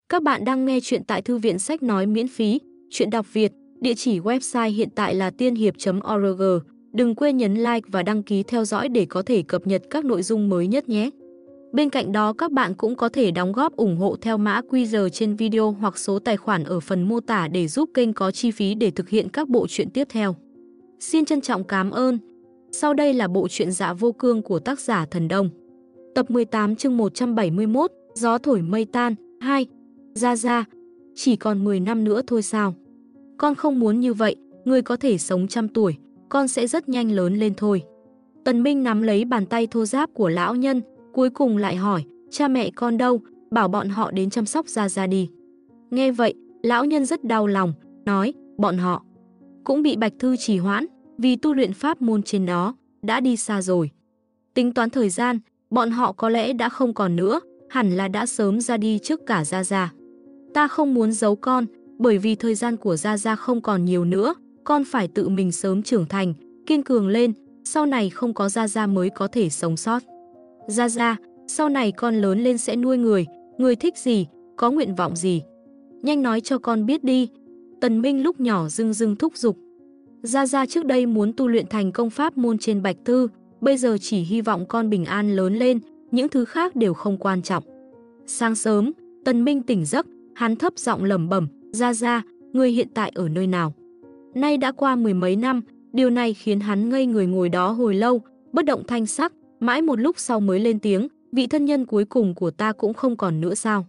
Các bạn đang nghe chuyện tại thư viện sách nói miễn phí, chuyện đọc Việt, địa chỉ website hiện tại là tiên hiệp.org. Đừng quên nhấn like và đăng ký theo dõi để có thể cập nhật các nội dung mới nhất nhé. Bên cạnh đó các bạn cũng có thể đóng góp ủng hộ theo mã QR trên video hoặc số tài khoản ở phần mô tả để giúp kênh có chi phí để thực hiện các bộ truyện tiếp theo. Xin trân trọng cảm ơn. Sau đây là bộ truyện Dạ Vô Cương của tác giả Thần Đông. Tập 18 chương 171, Gió thổi mây tan, 2. Gia, chỉ còn 10 năm nữa thôi sao? Con không muốn như vậy, người có thể sống trăm tuổi, con sẽ rất nhanh lớn lên thôi. Tần Minh nắm lấy bàn tay thô ráp của lão nhân, cuối cùng lại hỏi, cha mẹ con đâu, bảo bọn họ đến chăm sóc Gia đi. Nghe vậy, lão nhân rất đau lòng, nói, bọn họ cũng bị Bạch Thư trì hoãn, vì tu luyện pháp môn trên đó, đã đi xa rồi. Tính toán thời gian, bọn họ có lẽ đã không còn nữa, hẳn là đã sớm ra đi trước cả Gia. Ta không muốn giấu con, bởi vì thời gian của Gia không còn nhiều nữa, con phải tự mình sớm trưởng thành, kiên cường lên, sau này không có Gia mới có thể sống sót. Gia, sau này con lớn lên sẽ nuôi người thích gì, có nguyện vọng gì? Nhanh nói cho con biết đi. Tần Minh lúc nhỏ dưng thúc giục. Gia trước đây muốn tu luyện thành công pháp môn trên Bạch Thư, bây giờ chỉ hy vọng con bình an lớn lên, những thứ khác đều không quan trọng. Sáng sớm, Tần Minh tỉnh giấc, hắn thấp giọng lẩm bẩm, Gia, ngươi hiện tại ở nơi nào? Nay đã qua mười mấy năm, điều này khiến hắn ngây người ngồi đó hồi lâu, bất động thanh sắc, mãi một lúc sau mới lên tiếng, vị thân nhân cuối cùng của ta cũng không còn nữa sao?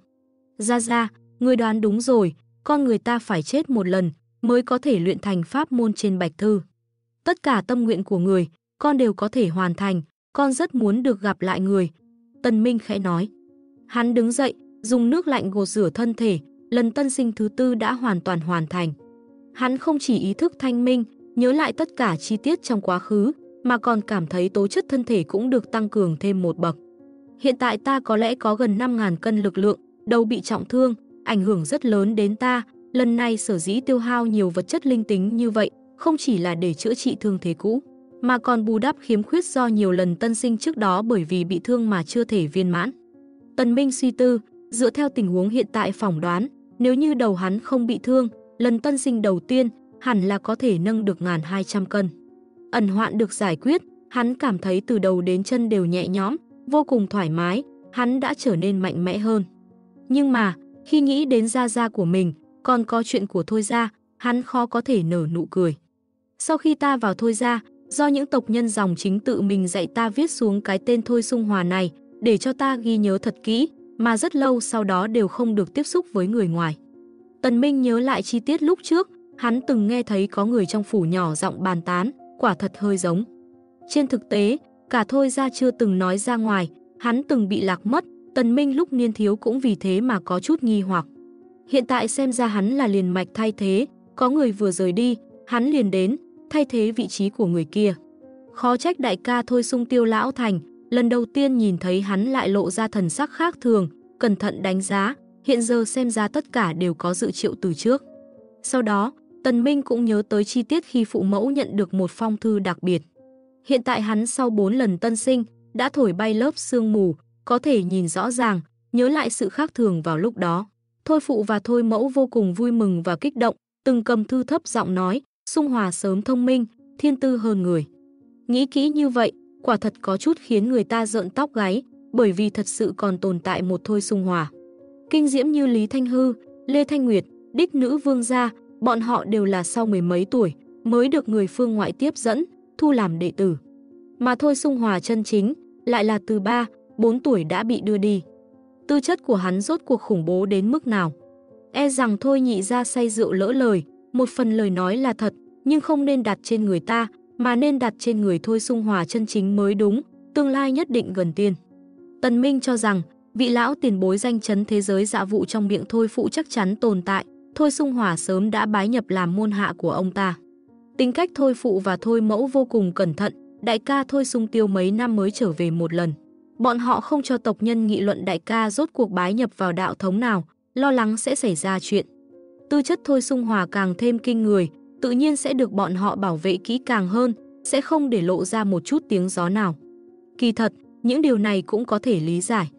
Gia, ngươi đoán đúng rồi, con người ta phải chết một lần mới có thể luyện thành pháp môn trên Bạch Thư. Tất cả tâm nguyện của người, con đều có thể hoàn thành, con rất muốn được gặp lại người. Tần Minh khẽ nói. Hắn đứng dậy, dùng nước lạnh gột rửa thân thể, lần tân sinh thứ tư đã hoàn toàn hoàn thành. Hắn không chỉ ý thức thanh minh, nhớ lại tất cả chi tiết trong quá khứ, mà còn cảm thấy tố chất thân thể cũng được tăng cường thêm một bậc. Hiện tại ta có lẽ có gần 5.000 cân lực lượng, đầu bị trọng thương, ảnh hưởng rất lớn đến ta. Lần này sở dĩ tiêu hao nhiều vật chất linh tính như vậy, không chỉ là để chữa trị thương thế cũ, mà còn bù đắp khiếm khuyết do nhiều lần tân sinh trước đó bởi vì bị thương mà chưa thể viên mãn. Tần Minh suy tư, dựa theo tình huống hiện tại phỏng đoán, nếu như đầu hắn không bị thương, lần tân sinh đầu tiên hẳn là có thể nâng được 1.200 cân. Ẩn hoạn được giải quyết, hắn cảm thấy từ đầu đến chân đều nhẹ nhõm, vô cùng thoải mái, hắn đã trở nên mạnh mẽ hơn. Nhưng mà, khi nghĩ đến Gia của mình, còn có chuyện của Thôi Gia, hắn khó có thể nở nụ cười. Sau khi ta vào Thôi Gia, do những tộc nhân dòng chính tự mình dạy ta viết xuống cái tên Thôi Sung Hòa này, để cho ta ghi nhớ thật kỹ, mà rất lâu sau đó đều không được tiếp xúc với người ngoài. Tần Minh nhớ lại chi tiết lúc trước, hắn từng nghe thấy có người trong phủ nhỏ giọng bàn tán, quả thật hơi giống. Trên thực tế, cả Thôi Gia chưa từng nói ra ngoài, hắn từng bị lạc mất, Tần Minh lúc niên thiếu cũng vì thế mà có chút nghi hoặc. Hiện tại xem ra hắn là liền mạch thay thế, có người vừa rời đi, hắn liền đến, thay thế vị trí của người kia. Khó trách đại ca Thôi Sung Tiêu lão thành, lần đầu tiên nhìn thấy hắn lại lộ ra thần sắc khác thường, cẩn thận đánh giá, hiện giờ xem ra tất cả đều có dự triệu từ trước. Sau đó, Tần Minh cũng nhớ tới chi tiết khi phụ mẫu nhận được một phong thư đặc biệt. Hiện tại hắn sau 4 lần tân sinh, đã thổi bay lớp sương mù, có thể nhìn rõ ràng, nhớ lại sự khác thường vào lúc đó. Thôi phụ và Thôi mẫu vô cùng vui mừng và kích động, từng cầm thư thấp giọng nói, Sung Hòa sớm thông minh, thiên tư hơn người. Nghĩ kỹ như vậy, quả thật có chút khiến người ta rợn tóc gáy, bởi vì thật sự còn tồn tại một Thôi Sung Hòa. Kinh diễm như Lý Thanh Hư, Lê Thanh Nguyệt, đích nữ vương gia, bọn họ đều là sau mười mấy tuổi mới được người phương ngoại tiếp dẫn, thu làm đệ tử. Mà Thôi Sung Hòa chân chính lại là từ 3, 4 tuổi đã bị đưa đi. Tư chất của hắn rốt cuộc khủng bố đến mức nào? E rằng Thôi nhị ra say rượu lỡ lời, một phần lời nói là thật, nhưng không nên đặt trên người ta, mà nên đặt trên người Thôi Sung Hòa chân chính mới đúng, tương lai nhất định gần tiên. Tần Minh cho rằng, vị lão tiền bối danh chấn thế giới dạ vụ trong miệng Thôi phụ chắc chắn tồn tại, Thôi Sung Hòa sớm đã bái nhập làm môn hạ của ông ta. Tính cách Thôi phụ và Thôi mẫu vô cùng cẩn thận, đại ca Thôi Sung Tiêu mấy năm mới trở về một lần. Bọn họ không cho tộc nhân nghị luận đại ca rốt cuộc bái nhập vào đạo thống nào, lo lắng sẽ xảy ra chuyện. Tư chất Thôi Sung Hòa càng thêm kinh người, tự nhiên sẽ được bọn họ bảo vệ kỹ càng hơn, sẽ không để lộ ra một chút tiếng gió nào. Kỳ thật, những điều này cũng có thể lý giải.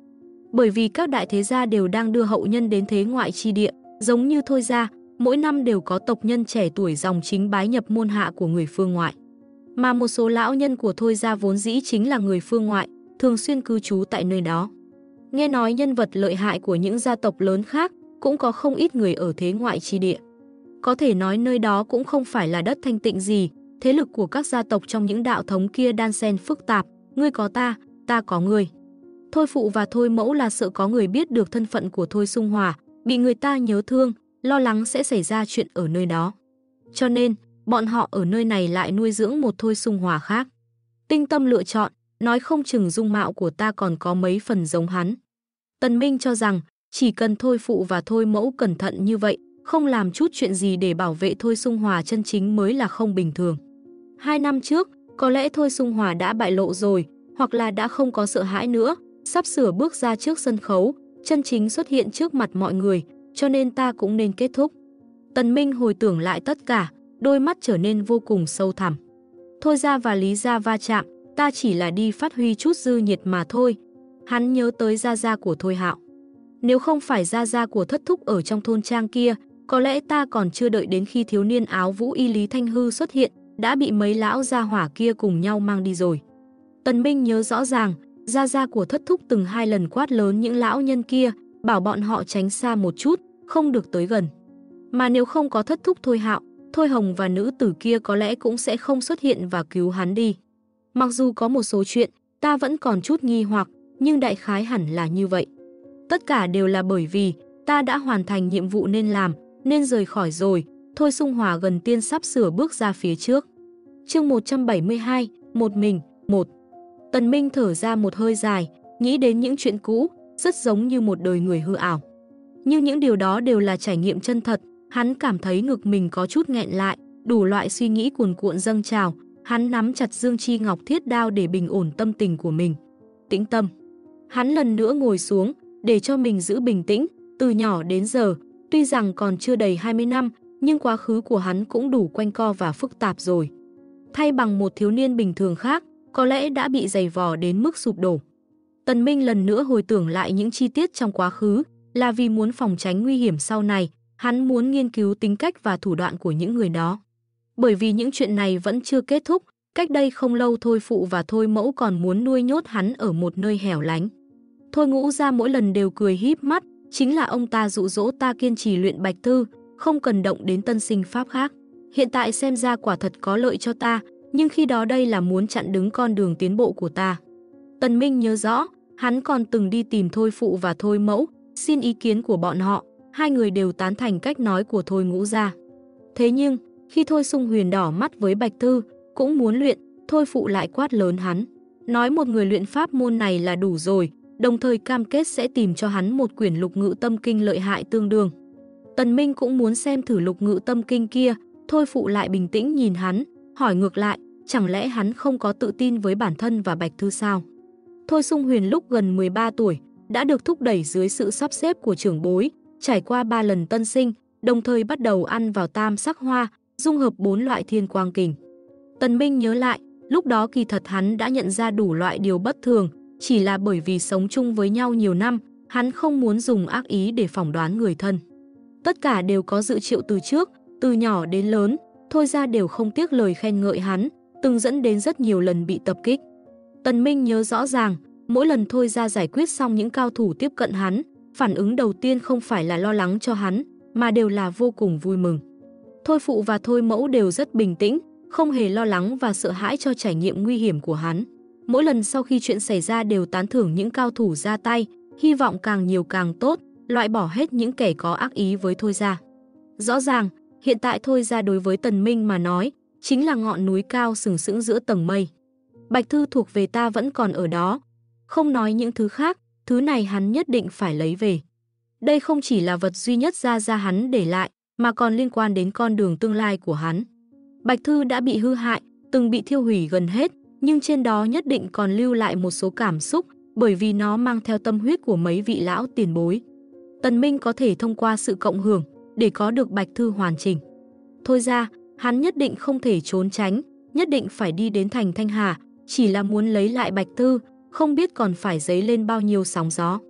Bởi vì các đại thế gia đều đang đưa hậu nhân đến thế ngoại chi địa, giống như Thôi gia, mỗi năm đều có tộc nhân trẻ tuổi dòng chính bái nhập môn hạ của người phương ngoại. Mà một số lão nhân của Thôi gia vốn dĩ chính là người phương ngoại, thường xuyên cư trú tại nơi đó. Nghe nói nhân vật lợi hại của những gia tộc lớn khác cũng có không ít người ở thế ngoại chi địa. Có thể nói nơi đó cũng không phải là đất thanh tịnh gì, thế lực của các gia tộc trong những đạo thống kia đan xen phức tạp, ngươi có ta có ngươi. Thôi phụ và Thôi mẫu là sợ có người biết được thân phận của Thôi Xung Hòa, bị người ta nhớ thương, lo lắng sẽ xảy ra chuyện ở nơi đó. Cho nên, bọn họ ở nơi này lại nuôi dưỡng một Thôi Xung Hòa khác. Tinh tâm lựa chọn, nói không chừng dung mạo của ta còn có mấy phần giống hắn. Tần Minh cho rằng, chỉ cần Thôi phụ và Thôi mẫu cẩn thận như vậy, không làm chút chuyện gì để bảo vệ Thôi Xung Hòa chân chính mới là không bình thường. 2 năm trước, có lẽ Thôi Xung Hòa đã bại lộ rồi, hoặc là đã không có sợ hãi nữa, sắp sửa bước ra trước sân khấu, chân chính xuất hiện trước mặt mọi người, cho nên ta cũng nên kết thúc. Tần Minh hồi tưởng lại tất cả, đôi mắt trở nên vô cùng sâu thẳm. Thôi gia và Lý gia va chạm, ta chỉ là đi phát huy chút dư nhiệt mà thôi. Hắn nhớ tới gia gia của Thôi Hạo. Nếu không phải gia gia của thất thúc ở trong thôn trang kia, có lẽ ta còn chưa đợi đến khi thiếu niên áo vũ y Lý Thanh Hư xuất hiện, đã bị mấy lão gia hỏa kia cùng nhau mang đi rồi. Tần Minh nhớ rõ ràng, gia gia của thất thúc từng 2 lần quát lớn những lão nhân kia, bảo bọn họ tránh xa một chút, không được tới gần. Mà nếu không có thất thúc Thôi Hạo, Thôi Hồng và nữ tử kia có lẽ cũng sẽ không xuất hiện và cứu hắn đi. Mặc dù có một số chuyện, ta vẫn còn chút nghi hoặc, nhưng đại khái hẳn là như vậy. Tất cả đều là bởi vì ta đã hoàn thành nhiệm vụ nên làm, nên rời khỏi rồi. Thôi Xung Hòa gần tiên sắp sửa bước ra phía trước. Chương 172, một mình, một. Tần Minh thở ra một hơi dài, nghĩ đến những chuyện cũ, rất giống như một đời người hư ảo. Nhưng những điều đó đều là trải nghiệm chân thật, hắn cảm thấy ngực mình có chút nghẹn lại, đủ loại suy nghĩ cuồn cuộn dâng trào, hắn nắm chặt Dương Chi Ngọc Thiết Đao để bình ổn tâm tình của mình. Tĩnh tâm. Hắn lần nữa ngồi xuống, để cho mình giữ bình tĩnh, từ nhỏ đến giờ, tuy rằng còn chưa đầy 20 năm, nhưng quá khứ của hắn cũng đủ quanh co và phức tạp rồi. Thay bằng một thiếu niên bình thường khác, có lẽ đã bị dày vò đến mức sụp đổ. Tần Minh lần nữa hồi tưởng lại những chi tiết trong quá khứ, là vì muốn phòng tránh nguy hiểm sau này, hắn muốn nghiên cứu tính cách và thủ đoạn của những người đó. Bởi vì những chuyện này vẫn chưa kết thúc, cách đây không lâu Thôi phụ và Thôi mẫu còn muốn nuôi nhốt hắn ở một nơi hẻo lánh. Thôi Ngũ gia mỗi lần đều cười híp mắt, chính là ông ta dụ dỗ ta kiên trì luyện bạch thư, không cần động đến tân sinh pháp khác. Hiện tại xem ra quả thật có lợi cho ta, nhưng khi đó đây là muốn chặn đứng con đường tiến bộ của ta. Tần Minh nhớ rõ, hắn còn từng đi tìm Thôi phụ và Thôi mẫu, xin ý kiến của bọn họ, hai người đều tán thành cách nói của Thôi Ngũ gia. Thế nhưng, khi Thôi Xung Huyền đỏ mắt với bạch thư, cũng muốn luyện, Thôi phụ lại quát lớn hắn. Nói một người luyện pháp môn này là đủ rồi, đồng thời cam kết sẽ tìm cho hắn một quyển lục ngự tâm kinh lợi hại tương đương. Tần Minh cũng muốn xem thử lục ngự tâm kinh kia, Thôi phụ lại bình tĩnh nhìn hắn, hỏi ngược lại, chẳng lẽ hắn không có tự tin với bản thân và bạch thư sao? Thôi Xung Huyền lúc gần 13 tuổi, đã được thúc đẩy dưới sự sắp xếp của trưởng bối, trải qua 3 lần tân sinh, đồng thời bắt đầu ăn vào tam sắc hoa, dung hợp 4 loại thiên quang kình. Tần Minh nhớ lại, lúc đó kỳ thật hắn đã nhận ra đủ loại điều bất thường, chỉ là bởi vì sống chung với nhau nhiều năm, hắn không muốn dùng ác ý để phỏng đoán người thân. Tất cả đều có dự triệu từ trước, từ nhỏ đến lớn, Thôi gia đều không tiếc lời khen ngợi hắn, từng dẫn đến rất nhiều lần bị tập kích. Tần Minh nhớ rõ ràng, mỗi lần Thôi gia giải quyết xong những cao thủ tiếp cận hắn, phản ứng đầu tiên không phải là lo lắng cho hắn, mà đều là vô cùng vui mừng. Thôi phụ và Thôi mẫu đều rất bình tĩnh, không hề lo lắng và sợ hãi cho trải nghiệm nguy hiểm của hắn. Mỗi lần sau khi chuyện xảy ra đều tán thưởng những cao thủ ra tay, hy vọng càng nhiều càng tốt, loại bỏ hết những kẻ có ác ý với Thôi gia. Rõ ràng, hiện tại Thôi gia đối với Tần Minh mà nói, chính là ngọn núi cao sừng sững giữa tầng mây. Bạch thư thuộc về ta vẫn còn ở đó. Không nói những thứ khác, thứ này hắn nhất định phải lấy về. Đây không chỉ là vật duy nhất gia hắn để lại, mà còn liên quan đến con đường tương lai của hắn. Bạch thư đã bị hư hại, từng bị thiêu hủy gần hết, nhưng trên đó nhất định còn lưu lại một số cảm xúc, bởi vì nó mang theo tâm huyết của mấy vị lão tiền bối. Tần Minh có thể thông qua sự cộng hưởng, để có được bạch thư hoàn chỉnh. Thôi ra, hắn nhất định không thể trốn tránh, nhất định phải đi đến thành Thanh Hà, chỉ là muốn lấy lại bạch thư, không biết còn phải dấy lên bao nhiêu sóng gió.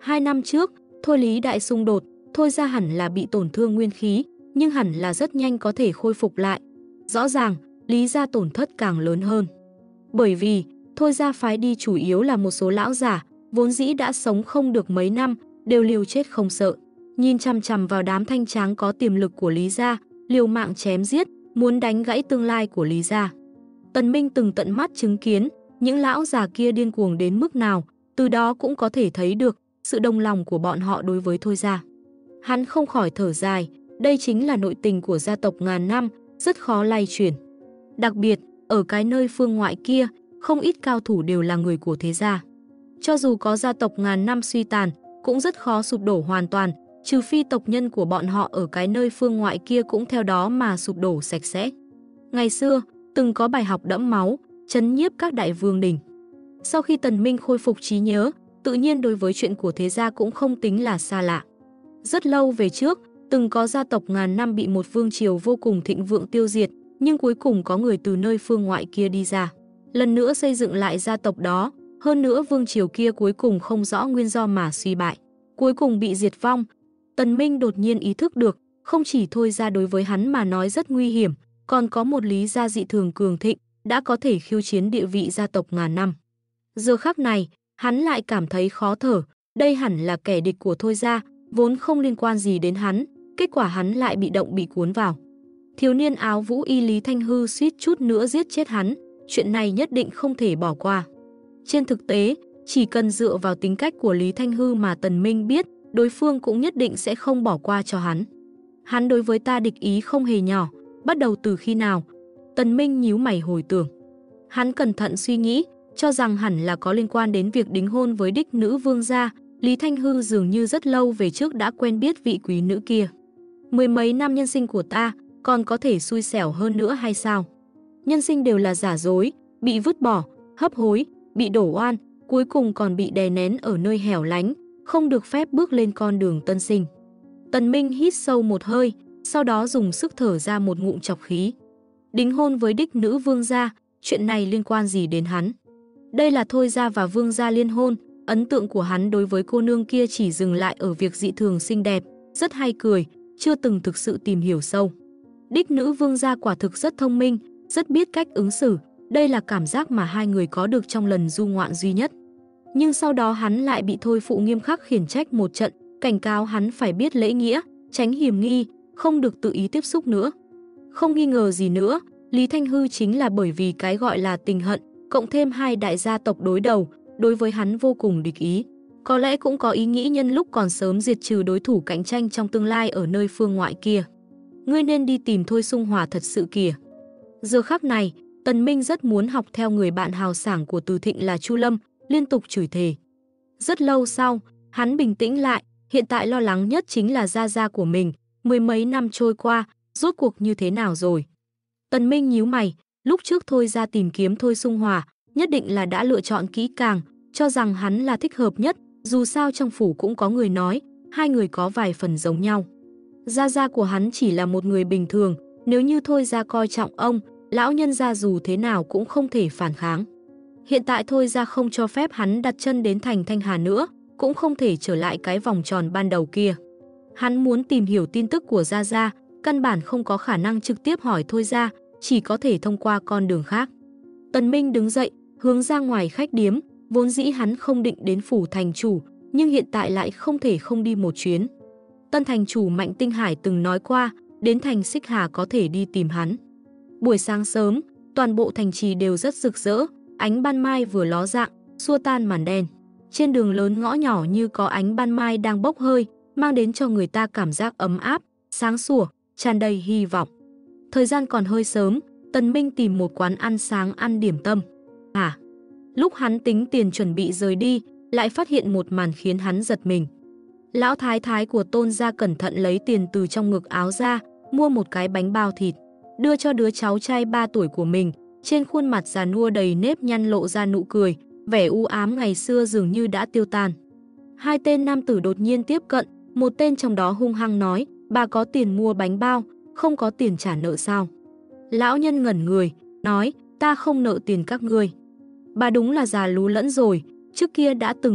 2 năm trước, Thôi Lý đại xung đột, Thôi ra hẳn là bị tổn thương nguyên khí, nhưng hẳn là rất nhanh có thể khôi phục lại. Rõ ràng, Lý gia tổn thất càng lớn hơn. Bởi vì, Thôi ra phái đi chủ yếu là một số lão giả, vốn dĩ đã sống không được mấy năm, đều liều chết không sợ. Nhìn chằm chằm vào đám thanh tráng có tiềm lực của Lý gia, liều mạng chém giết, muốn đánh gãy tương lai của Lý gia. Tần Minh từng tận mắt chứng kiến những lão già kia điên cuồng đến mức nào, từ đó cũng có thể thấy được sự đồng lòng của bọn họ đối với Thôi gia. Hắn không khỏi thở dài, đây chính là nội tình của gia tộc ngàn năm, rất khó lay chuyển. Đặc biệt, ở cái nơi phương ngoại kia, không ít cao thủ đều là người của thế gia. Cho dù có gia tộc ngàn năm suy tàn, cũng rất khó sụp đổ hoàn toàn, trừ phi tộc nhân của bọn họ ở cái nơi phương ngoại kia cũng theo đó mà sụp đổ sạch sẽ. Ngày xưa, từng có bài học đẫm máu, trấn nhiếp các đại vương đình. Sau khi Tần Minh khôi phục trí nhớ, tự nhiên đối với chuyện của thế gia cũng không tính là xa lạ. Rất lâu về trước, từng có gia tộc ngàn năm bị một vương triều vô cùng thịnh vượng tiêu diệt, nhưng cuối cùng có người từ nơi phương ngoại kia đi ra, lần nữa xây dựng lại gia tộc đó. Hơn nữa vương triều kia cuối cùng không rõ nguyên do mà suy bại, cuối cùng bị diệt vong. Tần Minh đột nhiên ý thức được, không chỉ Thôi ra đối với hắn mà nói rất nguy hiểm, còn có một Lý gia dị thường cường thịnh, đã có thể khiêu chiến địa vị gia tộc ngàn năm. Giờ khắc này, hắn lại cảm thấy khó thở, đây hẳn là kẻ địch của Thôi gia, vốn không liên quan gì đến hắn, kết quả hắn lại bị động bị cuốn vào. Thiếu niên áo vũ y Lý Thanh Hư suýt chút nữa giết chết hắn, chuyện này nhất định không thể bỏ qua. Trên thực tế, chỉ cần dựa vào tính cách của Lý Thanh Hư mà Tần Minh biết, đối phương cũng nhất định sẽ không bỏ qua cho hắn. Hắn đối với ta địch ý không hề nhỏ, bắt đầu từ khi nào? Tần Minh nhíu mày hồi tưởng. Hắn cẩn thận suy nghĩ, cho rằng hẳn là có liên quan đến việc đính hôn với đích nữ vương gia. Lý Thanh Hư dường như rất lâu về trước đã quen biết vị quý nữ kia. Mười mấy năm nhân sinh của ta, còn có thể xui xẻo hơn nữa hay sao? Nhân sinh đều là giả dối, bị vứt bỏ, hấp hối, bị đổ oan, cuối cùng còn bị đè nén ở nơi hẻo lánh, không được phép bước lên con đường tân sinh. Tần Minh hít sâu một hơi, sau đó dùng sức thở ra một ngụm trọc khí. Đính hôn với đích nữ vương gia, chuyện này liên quan gì đến hắn? Đây là Thôi gia và vương gia liên hôn, ấn tượng của hắn đối với cô nương kia chỉ dừng lại ở việc dị thường xinh đẹp, rất hay cười, chưa từng thực sự tìm hiểu sâu. Đích nữ vương gia quả thực rất thông minh, rất biết cách ứng xử, đây là cảm giác mà hai người có được trong lần du ngoạn duy nhất. Nhưng sau đó hắn lại bị Thôi phụ nghiêm khắc khiển trách một trận, cảnh cáo hắn phải biết lễ nghĩa, tránh hiểm nghi, không được tự ý tiếp xúc nữa. Không nghi ngờ gì nữa, Lý Thanh Hư chính là bởi vì cái gọi là tình hận, cộng thêm hai đại gia tộc đối đầu, đối với hắn vô cùng địch ý. Có lẽ cũng có ý nghĩ nhân lúc còn sớm diệt trừ đối thủ cạnh tranh trong tương lai ở nơi phương ngoại kia. Ngươi nên đi tìm Thôi Sung Hòa thật sự kìa. Giờ khắc này, Tần Minh rất muốn học theo người bạn hào sảng của Từ Thịnh là Chu Lâm, liên tục chửi thề. Rất lâu sau, hắn bình tĩnh lại, hiện tại lo lắng nhất chính là gia gia của mình, mười mấy năm trôi qua, rốt cuộc như thế nào rồi. Tần Minh nhíu mày, lúc trước Thôi ra tìm kiếm Thôi Sung Hòa, nhất định là đã lựa chọn kỹ càng, cho rằng hắn là thích hợp nhất, dù sao trong phủ cũng có người nói, hai người có vài phần giống nhau. Gia gia của hắn chỉ là một người bình thường, nếu như Thôi ra coi trọng ông, lão nhân gia dù thế nào cũng không thể phản kháng. Hiện tại Thôi ra không cho phép hắn đặt chân đến thành Thanh Hà nữa, cũng không thể trở lại cái vòng tròn ban đầu kia. Hắn muốn tìm hiểu tin tức của gia gia, căn bản không có khả năng trực tiếp hỏi Thôi ra, chỉ có thể thông qua con đường khác. Tần Minh đứng dậy, hướng ra ngoài khách điếm, vốn dĩ hắn không định đến phủ thành chủ, nhưng hiện tại lại không thể không đi một chuyến. Tân thành chủ Mạnh Tinh Hải từng nói qua, đến thành Xích Hà có thể đi tìm hắn. Buổi sáng sớm, toàn bộ thành trì đều rất rực rỡ, ánh ban mai vừa ló dạng, xua tan màn đen. Trên đường lớn ngõ nhỏ như có ánh ban mai đang bốc hơi, mang đến cho người ta cảm giác ấm áp, sáng sủa, tràn đầy hy vọng. Thời gian còn hơi sớm, Tần Minh tìm một quán ăn sáng ăn điểm tâm. Lúc hắn tính tiền chuẩn bị rời đi, lại phát hiện một màn khiến hắn giật mình. Lão thái thái của Tôn gia cẩn thận lấy tiền từ trong ngực áo ra, mua một cái bánh bao thịt, đưa cho đứa cháu trai 3 tuổi của mình. Trên khuôn mặt già nua đầy nếp nhăn lộ ra nụ cười, vẻ u ám ngày xưa dường như đã tiêu tan. Hai tên nam tử đột nhiên tiếp cận, một tên trong đó hung hăng nói, bà có tiền mua bánh bao, không có tiền trả nợ sao? Lão nhân ngẩn người, nói, ta không nợ tiền các ngươi. Bà đúng là già lú lẫn rồi, trước kia đã từng mượn,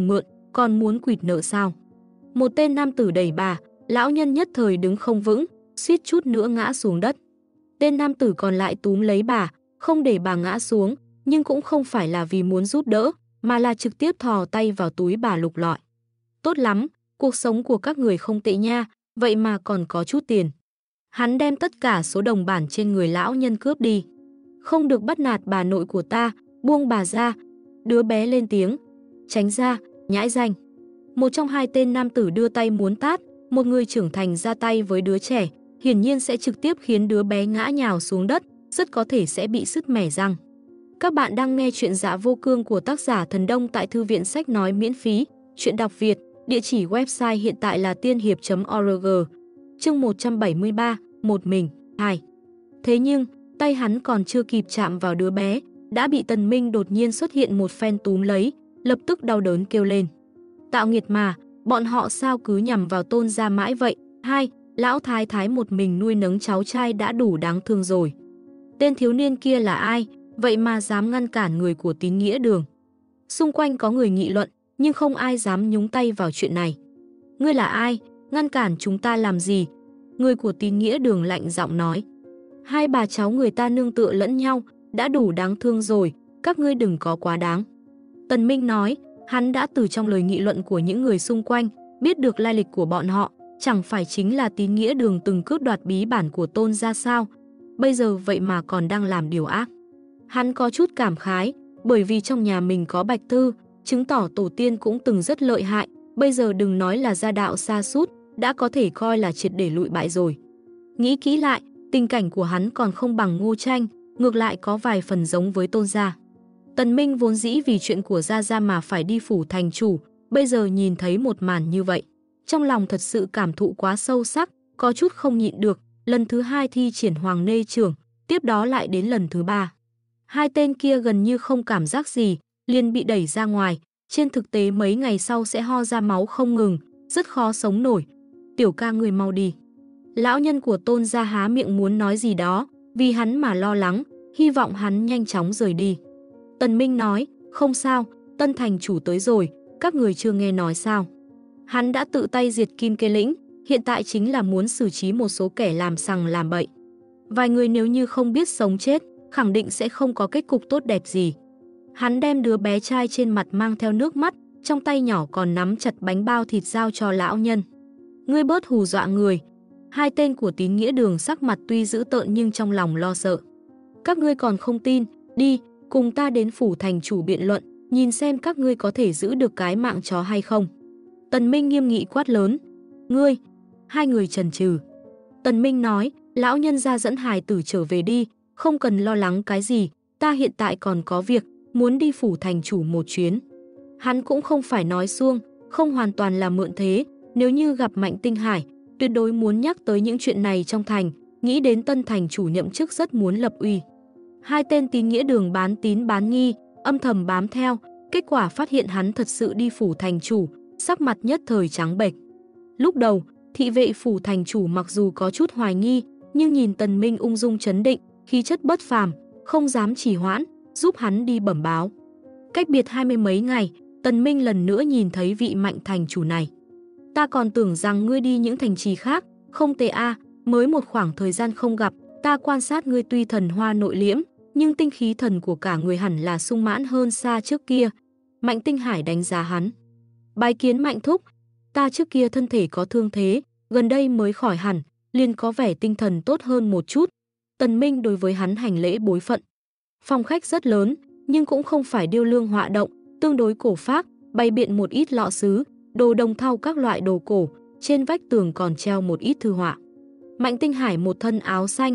còn muốn quỵt nợ sao? Một tên nam tử đẩy bà, lão nhân nhất thời đứng không vững, suýt chút nữa ngã xuống đất. Tên nam tử còn lại túm lấy bà, không để bà ngã xuống, nhưng cũng không phải là vì muốn giúp đỡ, mà là trực tiếp thò tay vào túi bà lục lọi. Tốt lắm, cuộc sống của các người không tệ nha, vậy mà còn có chút tiền. Hắn đem tất cả số đồng bản trên người lão nhân cướp đi. Không được bắt nạt bà nội của ta, buông bà ra. Đứa bé lên tiếng. Tránh ra, nhãi danh. Một trong hai tên nam tử đưa tay muốn tát, một người trưởng thành ra tay với đứa trẻ, hiển nhiên sẽ trực tiếp khiến đứa bé ngã nhào xuống đất, rất có thể sẽ bị sứt mẻ răng. Các bạn đang nghe chuyện Dạ Vô Cương của tác giả Thần Đông tại Thư viện Sách Nói miễn phí, chuyện đọc Việt, địa chỉ website hiện tại là tiên hiệp.org. Chương 173, một mình, 2. Thế nhưng, tay hắn còn chưa kịp chạm vào đứa bé, đã bị Tần Minh đột nhiên xuất hiện một phen túm lấy, lập tức đau đớn kêu lên. Tạo nghiệt mà, bọn họ sao cứ nhằm vào Tôn gia mãi vậy? Hai, lão thái thái một mình nuôi nấng cháu trai đã đủ đáng thương rồi. Tên thiếu niên kia là ai, vậy mà dám ngăn cản người của Tín Nghĩa Đường? Xung quanh có người nghị luận, nhưng không ai dám nhúng tay vào chuyện này. Ngươi là ai, ngăn cản chúng ta làm gì? Người của Tín Nghĩa Đường lạnh giọng nói. Hai bà cháu người ta nương tựa lẫn nhau, đã đủ đáng thương rồi, các ngươi đừng có quá đáng. Tần Minh nói, hắn đã từ trong lời nghị luận của những người xung quanh, biết được lai lịch của bọn họ, chẳng phải chính là Tín Nghĩa Đường từng cướp đoạt bí bản của Tôn gia sao? Bây giờ vậy mà còn đang làm điều ác. Hắn có chút cảm khái, bởi vì trong nhà mình có Bạch Thư, chứng tỏ tổ tiên cũng từng rất lợi hại, bây giờ đừng nói là gia đạo sa sút, đã có thể coi là triệt để lụi bại rồi. Nghĩ kỹ lại, tình cảnh của hắn còn không bằng Ngô Tranh, ngược lại có vài phần giống với Tôn gia. Tần Minh vốn dĩ vì chuyện của Gia Gia mà phải đi phủ thành chủ, bây giờ nhìn thấy một màn như vậy, trong lòng thật sự cảm thụ quá sâu sắc, có chút không nhịn được. Lần thứ hai thi triển Hoàng Nê Trưởng, tiếp đó lại đến lần thứ ba. Hai tên kia gần như không cảm giác gì, liền bị đẩy ra ngoài, trên thực tế mấy ngày sau sẽ ho ra máu không ngừng, rất khó sống nổi. Tiểu ca người mau đi. Lão nhân của Tôn gia há miệng muốn nói gì đó, vì hắn mà lo lắng, hy vọng hắn nhanh chóng rời đi. Tần Minh nói, không sao, Tân thành chủ tới rồi, các người chưa nghe nói sao. Hắn đã tự tay diệt Kim Kê Lĩnh, hiện tại chính là muốn xử trí một số kẻ làm sằng làm bậy. Vài người nếu như không biết sống chết, khẳng định sẽ không có kết cục tốt đẹp gì. Hắn đem đứa bé trai trên mặt mang theo nước mắt, trong tay nhỏ còn nắm chặt bánh bao thịt giao cho lão nhân. Ngươi bớt hù dọa người. Hai tên của Tín Nghĩa Đường sắc mặt tuy dữ tợn nhưng trong lòng lo sợ. Các ngươi còn không tin, đi, cùng ta đến phủ thành chủ biện luận, nhìn xem các ngươi có thể giữ được cái mạng chó hay không. Tần Minh nghiêm nghị quát lớn. Ngươi! Hai người chần chừ. Tần Minh nói, lão nhân ra dẫn hài tử trở về đi, không cần lo lắng cái gì, ta hiện tại còn có việc, muốn đi phủ thành chủ một chuyến. Hắn cũng không phải nói suông, không hoàn toàn là mượn thế, nếu như gặp Mạnh Tinh Hải, tuyệt đối muốn nhắc tới những chuyện này trong thành, nghĩ đến tân thành chủ nhậm chức rất muốn lập uy. Hai tên Tín Nghĩa Đường bán tín bán nghi, âm thầm bám theo, kết quả phát hiện hắn thật sự đi phủ thành chủ, sắc mặt nhất thời trắng bệch. Lúc đầu, thị vệ phủ thành chủ mặc dù có chút hoài nghi, nhưng nhìn Tần Minh ung dung trấn định, khí chất bất phàm, không dám trì hoãn, giúp hắn đi bẩm báo. Cách biệt 20 mấy ngày, Tần Minh lần nữa nhìn thấy vị Mạnh thành chủ này. Ta còn tưởng rằng ngươi đi những thành trì khác, không tệ a, mới một khoảng thời gian không gặp, ta quan sát ngươi tuy thần hoa nội liễm, nhưng tinh khí thần của cả người hẳn là sung mãn hơn xa trước kia. Mạnh Tinh Hải đánh giá hắn. Bái kiến Mạnh thúc, ta trước kia thân thể có thương thế, gần đây mới khỏi hẳn, liền có vẻ tinh thần tốt hơn một chút. Tần Minh đối với hắn hành lễ bối phận. Phòng khách rất lớn, nhưng cũng không phải điêu lương họa động, tương đối cổ phác, bày biện một ít lọ sứ, đồ đồng thau các loại đồ cổ, trên vách tường còn treo một ít thư họa. Mạnh Tinh Hải một thân áo xanh,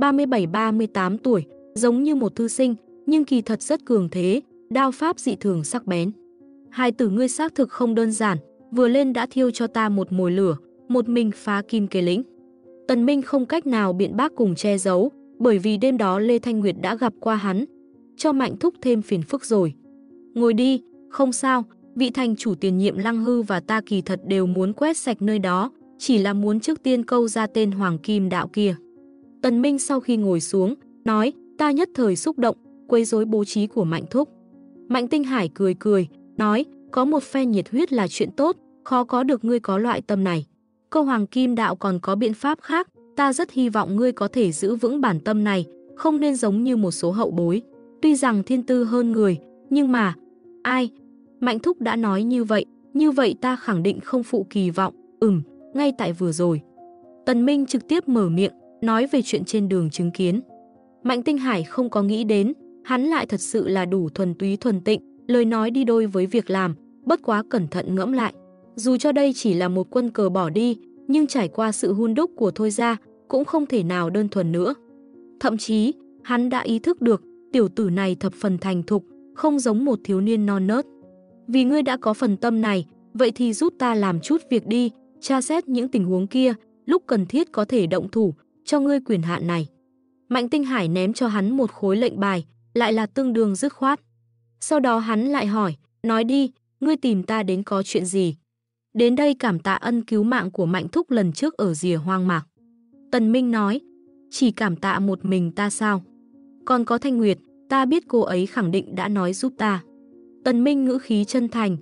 37-38 tuổi, giống như một thư sinh, nhưng kỳ thật rất cường thế, đao pháp dị thường sắc bén. Hai tử ngươi xác thực không đơn giản, vừa lên đã thiêu cho ta một mồi lửa, một mình phá Kim Kê Lĩnh. Tần Minh không cách nào biện bác cùng che giấu, bởi vì đêm đó Lê Thanh Nguyệt đã gặp qua hắn, cho Mạnh thúc thêm phiền phức rồi. Ngồi đi, không sao, vị thành chủ tiền nhiệm Lăng Hư và ta kỳ thật đều muốn quét sạch nơi đó, chỉ là muốn trước tiên câu ra tên Hoàng Kim Đạo kia. Tần Minh sau khi ngồi xuống, nói, ta nhất thời xúc động, quấy rối bố trí của Mạnh thúc. Mạnh Tinh Hải cười cười, nói, Có một phe nhiệt huyết là chuyện tốt, khó có được ngươi có loại tâm này. Câu Hoàng Kim Đạo còn có biện pháp khác, ta rất hy vọng ngươi có thể giữ vững bản tâm này, không nên giống như một số hậu bối. Tuy rằng thiên tư hơn người, nhưng mà... Ai? Mạnh thúc đã nói như vậy ta khẳng định không phụ kỳ vọng. Ngay tại vừa rồi. Tần Minh trực tiếp mở miệng, nói về chuyện trên đường chứng kiến. Mạnh Tinh Hải không có nghĩ đến, hắn lại thật sự là đủ thuần túy thuần tịnh, lời nói đi đôi với việc làm, bất quá cẩn thận ngẫm lại. Dù cho đây chỉ là một quân cờ bỏ đi, nhưng trải qua sự hun đúc của Thôi Gia, cũng không thể nào đơn thuần nữa. Thậm chí, hắn đã ý thức được, tiểu tử này thập phần thành thục, không giống một thiếu niên non nớt. Vì ngươi đã có phần tâm này, vậy thì giúp ta làm chút việc đi, tra xét những tình huống kia, lúc cần thiết có thể động thủ, cho ngươi quyền hạn này. Mạnh Tinh Hải ném cho hắn một khối lệnh bài, lại là tương đương dứt khoát. Sau đó hắn lại hỏi, nói đi, ngươi tìm ta đến có chuyện gì? Đến đây cảm tạ ân cứu mạng của Mạnh thúc lần trước ở rìa hoang mạc. Tần Minh nói, chỉ cảm tạ một mình ta sao? Còn có Thanh Nguyệt, ta biết cô ấy khẳng định đã nói giúp ta. Tần Minh ngữ khí chân thành,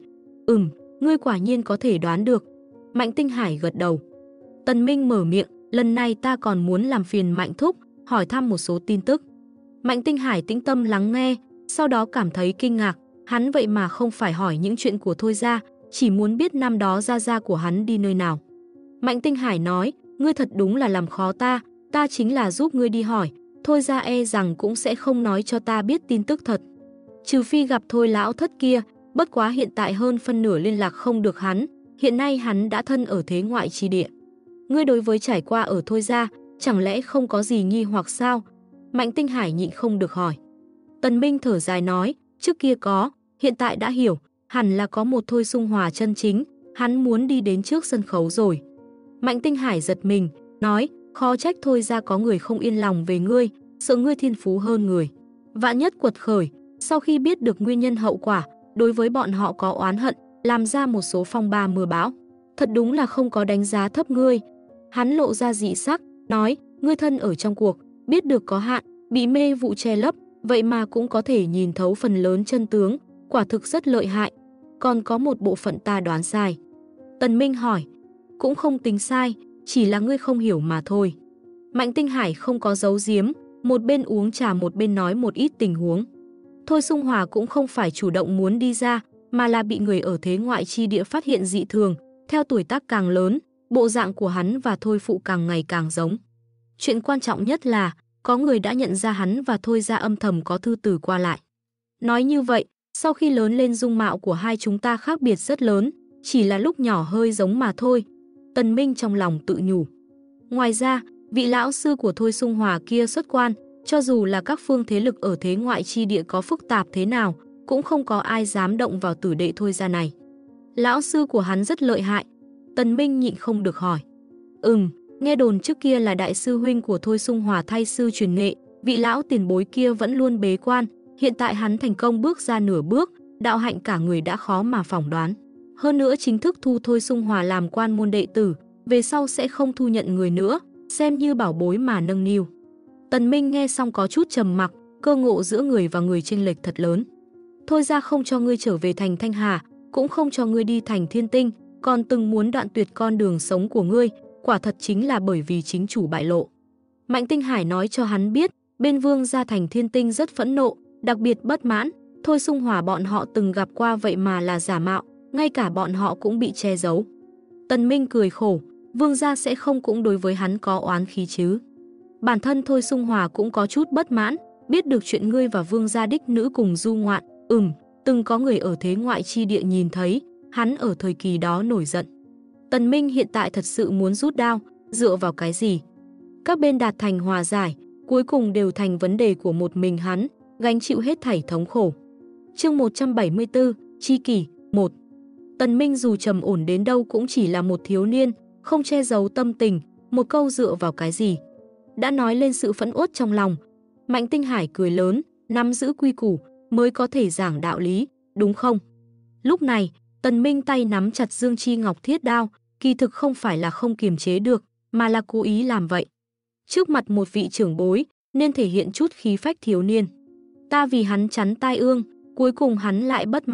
ngươi quả nhiên có thể đoán được. Mạnh Tinh Hải gật đầu. Tần Minh mở miệng, lần này ta còn muốn làm phiền Mạnh thúc, hỏi thăm một số tin tức. Mạnh Tinh Hải tĩnh tâm lắng nghe, sau đó cảm thấy kinh ngạc, hắn vậy mà không phải hỏi những chuyện của Thôi Gia, chỉ muốn biết năm đó gia của hắn đi nơi nào. Mạnh Tinh Hải nói, ngươi thật đúng là làm khó ta chính là giúp ngươi đi hỏi, Thôi Gia e rằng cũng sẽ không nói cho ta biết tin tức thật. Trừ phi gặp Thôi lão thất kia, bất quá hiện tại hơn phân nửa liên lạc không được hắn, hiện nay hắn đã thân ở thế ngoại chi địa. Ngươi đối với trải qua ở Thôi Gia, chẳng lẽ không có gì nghi hoặc sao? Mạnh Tinh Hải nhịn không được hỏi. Tần Minh thở dài nói, trước kia có, hiện tại đã hiểu, hẳn là có một Thôi Xung Hòa chân chính, hắn muốn đi đến trước sân khấu rồi. Mạnh Tinh Hải giật mình, nói, khó trách Thôi Gia có người không yên lòng về ngươi, sợ ngươi thiên phú hơn người. Vạn nhất quật khởi, sau khi biết được nguyên nhân hậu quả, đối với bọn họ có oán hận, làm ra một số phong ba mưa bão. Thật đúng là không có đánh giá thấp ngươi. Hắn lộ ra dị sắc, nói, ngươi thân ở trong cuộc, biết được có hạn, bị mê vụ che lấp, vậy mà cũng có thể nhìn thấu phần lớn chân tướng, quả thực rất lợi hại. Còn có một bộ phận ta đoán sai. Tần Minh hỏi, cũng không tính sai, chỉ là ngươi không hiểu mà thôi. Mạnh Tinh Hải không có giấu giếm, một bên uống trà một bên nói một ít tình huống. Thôi Xung Hòa cũng không phải chủ động muốn đi ra, mà là bị người ở thế ngoại chi địa phát hiện dị thường, theo tuổi tác càng lớn, bộ dạng của hắn và Thôi phụ càng ngày càng giống. Chuyện quan trọng nhất là, có người đã nhận ra hắn và Thôi Gia âm thầm có thư từ qua lại. Nói như vậy, sau khi lớn lên dung mạo của hai chúng ta khác biệt rất lớn, chỉ là lúc nhỏ hơi giống mà thôi. Tần Minh trong lòng tự nhủ. Ngoài ra, vị lão sư của Thôi Xung Hòa kia xuất quan, cho dù là các phương thế lực ở thế ngoại chi địa có phức tạp thế nào, cũng không có ai dám động vào tử đệ Thôi Gia này. Lão sư của hắn rất lợi hại. Tần Minh nhịn không được hỏi. Nghe đồn trước kia là đại sư huynh của Thôi Xung Hòa thay sư truyền nghệ, vị lão tiền bối kia vẫn luôn bế quan, hiện tại hắn thành công bước ra nửa bước, đạo hạnh cả người đã khó mà phỏng đoán. Hơn nữa chính thức thu Thôi Xung Hòa làm quan môn đệ tử, về sau sẽ không thu nhận người nữa, xem như bảo bối mà nâng niu. Tần Minh nghe xong có chút trầm mặc, cơ ngộ giữa người và người chênh lệch thật lớn. Thôi Gia không cho ngươi trở về thành Thanh Hà, cũng không cho ngươi đi thành Thiên Tinh, còn từng muốn đoạn tuyệt con đường sống của ngươi, quả thật chính là bởi vì chính chủ bại lộ. Mạnh Tinh Hải nói cho hắn biết, bên Vương gia thành Thiên Tinh rất phẫn nộ, đặc biệt bất mãn, Thôi Xung Hòa bọn họ từng gặp qua vậy mà là giả mạo, ngay cả bọn họ cũng bị che giấu. Tần Minh cười khổ, Vương gia sẽ không cũng đối với hắn có oán khí chứ. Bản thân Thôi Xung Hòa cũng có chút bất mãn, biết được chuyện ngươi và Vương gia đích nữ cùng du ngoạn, từng có người ở thế ngoại chi địa nhìn thấy, hắn ở thời kỳ đó nổi giận. Tần Minh hiện tại thật sự muốn rút đao, dựa vào cái gì? Các bên đạt thành hòa giải, cuối cùng đều thành vấn đề của một mình hắn, gánh chịu hết thảy thống khổ. Chương 174, Chi kỷ 1. Tần Minh dù trầm ổn đến đâu cũng chỉ là một thiếu niên, không che giấu tâm tình, một câu dựa vào cái gì. Đã nói lên sự phẫn uất trong lòng. Mạnh Tinh Hải cười lớn, nắm giữ quy củ mới có thể giảng đạo lý, đúng không? Lúc này, Tần Minh tay nắm chặt Dương Chi Ngọc thiết đao, kỳ thực không phải là không kiềm chế được, mà là cố ý làm vậy. Trước mặt một vị trưởng bối, nên thể hiện chút khí phách thiếu niên. Ta vì hắn chắn tai ương, cuối cùng hắn lại bất mãn,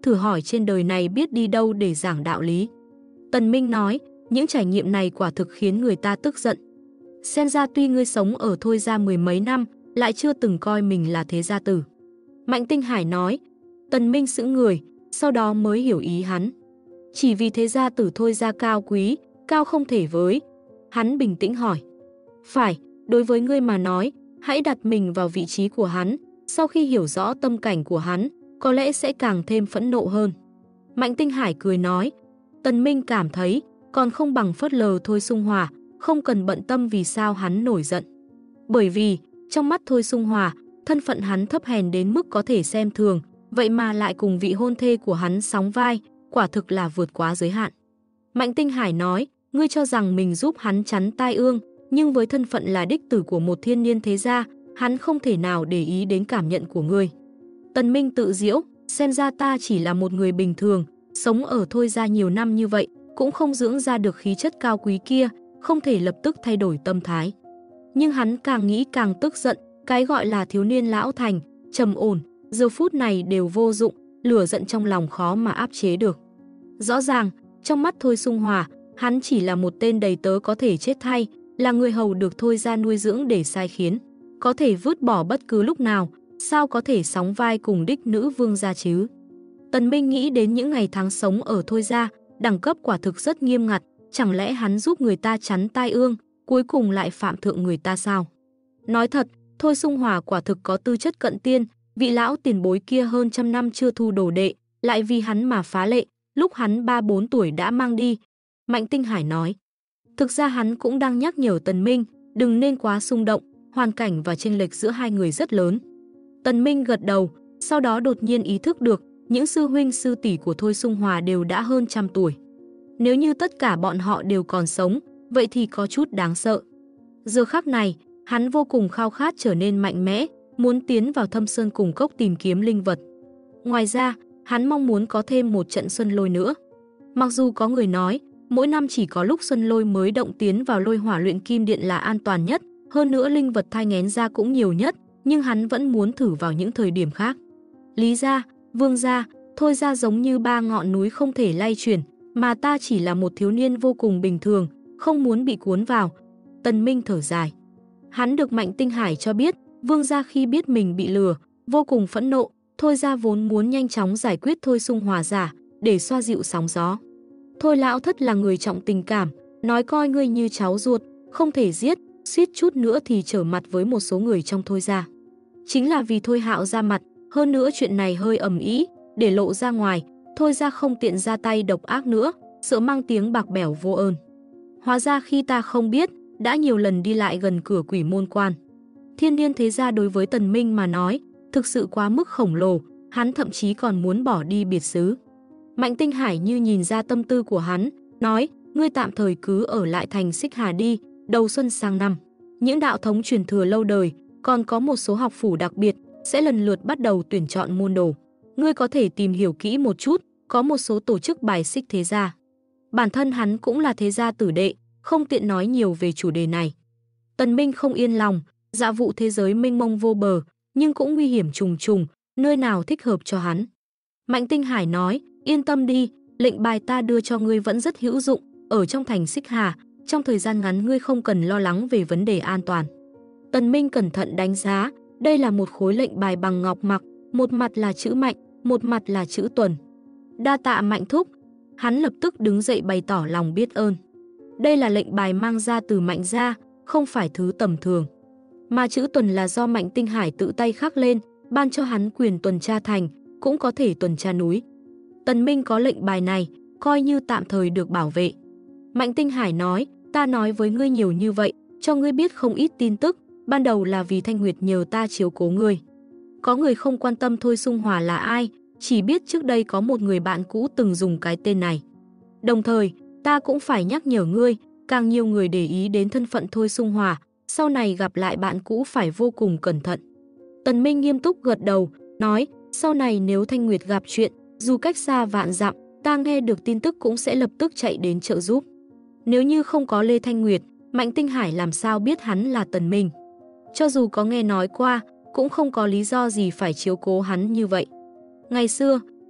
thử hỏi trên đời này biết đi đâu để giảng đạo lý. Tần Minh nói, những trải nghiệm này quả thực khiến người ta tức giận. Xem ra tuy ngươi sống ở Thôi gia mười mấy năm, lại chưa từng coi mình là thế gia tử. Mạnh Tinh Hải nói. Tần Minh sững người, sau đó mới hiểu ý hắn. Chỉ vì thế gia tử Thôi gia cao quý, cao không thể với. Hắn bình tĩnh hỏi. Phải, đối với ngươi mà nói, hãy đặt mình vào vị trí của hắn. Sau khi hiểu rõ tâm cảnh của hắn, có lẽ sẽ càng thêm phẫn nộ hơn. Mạnh Tinh Hải cười nói. Tần Minh cảm thấy, còn không bằng phớt lờ Thôi Xung Hòa, không cần bận tâm vì sao hắn nổi giận. Bởi vì, trong mắt Thôi Xung Hòa, thân phận hắn thấp hèn đến mức có thể xem thường, vậy mà lại cùng vị hôn thê của hắn sóng vai, quả thực là vượt quá giới hạn. Mạnh Tinh Hải nói, ngươi cho rằng mình giúp hắn chắn tai ương, nhưng với thân phận là đích tử của một thiên niên thế gia, hắn không thể nào để ý đến cảm nhận của ngươi. Tần Minh tự giễu, xem ra ta chỉ là một người bình thường, sống ở Thôi gia nhiều năm như vậy, cũng không dưỡng ra được khí chất cao quý kia, không thể lập tức thay đổi tâm thái. Nhưng hắn càng nghĩ càng tức giận, cái gọi là thiếu niên lão thành, trầm ổn, giờ phút này đều vô dụng, lửa giận trong lòng khó mà áp chế được. Rõ ràng, trong mắt Thôi Xung Hòa, hắn chỉ là một tên đầy tớ có thể chết thay, là người hầu được Thôi gia nuôi dưỡng để sai khiến, có thể vứt bỏ bất cứ lúc nào, sao có thể sóng vai cùng đích nữ vương gia chứ? Tần Minh nghĩ đến những ngày tháng sống ở Thôi gia, đẳng cấp quả thực rất nghiêm ngặt, chẳng lẽ hắn giúp người ta chắn tai ương, cuối cùng lại phạm thượng người ta sao? Nói thật, Thôi Xung Hòa quả thực có tư chất cận tiên, vị lão tiền bối kia hơn trăm năm chưa thu đồ đệ, lại vì hắn mà phá lệ, lúc hắn 3-4 tuổi đã mang đi. Mạnh Tinh Hải nói. Thực ra hắn cũng đang nhắc nhở Tần Minh, đừng nên quá xung động, hoàn cảnh và chênh lệch giữa hai người rất lớn. Tần Minh gật đầu, sau đó đột nhiên ý thức được, những sư huynh sư tỷ của Thôi Xung Hòa đều đã hơn trăm tuổi. Nếu như tất cả bọn họ đều còn sống, vậy thì có chút đáng sợ. Giờ khắc này, hắn vô cùng khao khát trở nên mạnh mẽ, muốn tiến vào Thâm Sơn cùng cốc tìm kiếm linh vật. Ngoài ra, hắn mong muốn có thêm một trận Xuân Lôi nữa. Mặc dù có người nói, mỗi năm chỉ có lúc Xuân Lôi mới động tiến vào Lôi Hỏa Luyện Kim Điện là an toàn nhất, hơn nữa linh vật thai nghén ra cũng nhiều nhất, nhưng hắn vẫn muốn thử vào những thời điểm khác. Lý gia, Vương gia, Thôi gia giống như ba ngọn núi không thể lay chuyển, mà ta chỉ là một thiếu niên vô cùng bình thường, không muốn bị cuốn vào. Tần Minh thở dài. Hắn được Mạnh Tinh Hải cho biết, Vương gia khi biết mình bị lừa, vô cùng phẫn nộ, Thôi gia vốn muốn nhanh chóng giải quyết Thôi Xung Hòa giả, để xoa dịu sóng gió. Thôi lão thất là người trọng tình cảm, nói coi ngươi như cháu ruột, không thể giết, suýt chút nữa thì trở mặt với một số người trong Thôi gia. Chính là vì Thôi Hạo ra mặt, hơn nữa chuyện này hơi ầm ĩ, để lộ ra ngoài, Thôi gia không tiện ra tay độc ác nữa, sợ mang tiếng bạc bẽo vô ơn. Hóa ra khi ta không biết, đã nhiều lần đi lại gần cửa Quỷ Môn Quan. Thiên niên thế gia đối với Tần Minh mà nói, thực sự quá mức khổng lồ, hắn thậm chí còn muốn bỏ đi biệt xứ. Mạnh Tinh Hải như nhìn ra tâm tư của hắn, nói, ngươi tạm thời cứ ở lại thành Xích Hà đi, đầu xuân sang năm. Những đạo thống truyền thừa lâu đời, còn có một số học phủ đặc biệt, sẽ lần lượt bắt đầu tuyển chọn môn đồ. Ngươi có thể tìm hiểu kỹ một chút, có một số tổ chức bài xích thế gia. Bản thân hắn cũng là thế gia tử đệ, không tiện nói nhiều về chủ đề này. Tần Minh không yên lòng, dạ vụ thế giới mênh mông vô bờ, nhưng cũng nguy hiểm trùng trùng, nơi nào thích hợp cho hắn. Mạnh Tinh Hải nói, yên tâm đi, lệnh bài ta đưa cho ngươi vẫn rất hữu dụng, ở trong thành Xích Hà, trong thời gian ngắn ngươi không cần lo lắng về vấn đề an toàn. Tần Minh cẩn thận đánh giá, đây là một khối lệnh bài bằng ngọc mặc, một mặt là chữ Mạnh, một mặt là chữ Tuần. Đa tạ Mạnh thúc, hắn lập tức đứng dậy bày tỏ lòng biết ơn. Đây là lệnh bài mang ra từ Mạnh gia, không phải thứ tầm thường. Mà chữ Tuần là do Mạnh Tinh Hải tự tay khắc lên, ban cho hắn quyền tuần tra thành, cũng có thể tuần tra núi. Tần Minh có lệnh bài này, coi như tạm thời được bảo vệ. Mạnh Tinh Hải nói, ta nói với ngươi nhiều như vậy, cho ngươi biết không ít tin tức, ban đầu là vì Thanh Nguyệt nhờ ta chiếu cố ngươi. Có người không quan tâm Thôi Xung Hòa là ai, chỉ biết trước đây có một người bạn cũ từng dùng cái tên này. Đồng thời, ta cũng phải nhắc nhở ngươi, càng nhiều người để ý đến thân phận Thôi Xung Hòa, sau này gặp lại bạn cũ phải vô cùng cẩn thận. Tần Minh nghiêm túc gật đầu, nói, sau này nếu Thanh Nguyệt gặp chuyện, dù cách xa vạn dặm, ta nghe được tin tức cũng sẽ lập tức chạy đến trợ giúp. Nếu như không có Lê Thanh Nguyệt, Mạnh Tinh Hải làm sao biết hắn là Tần Minh? Cho dù có nghe nói qua, cũng không có lý do gì phải chiếu cố hắn như vậy. Ngày xưa,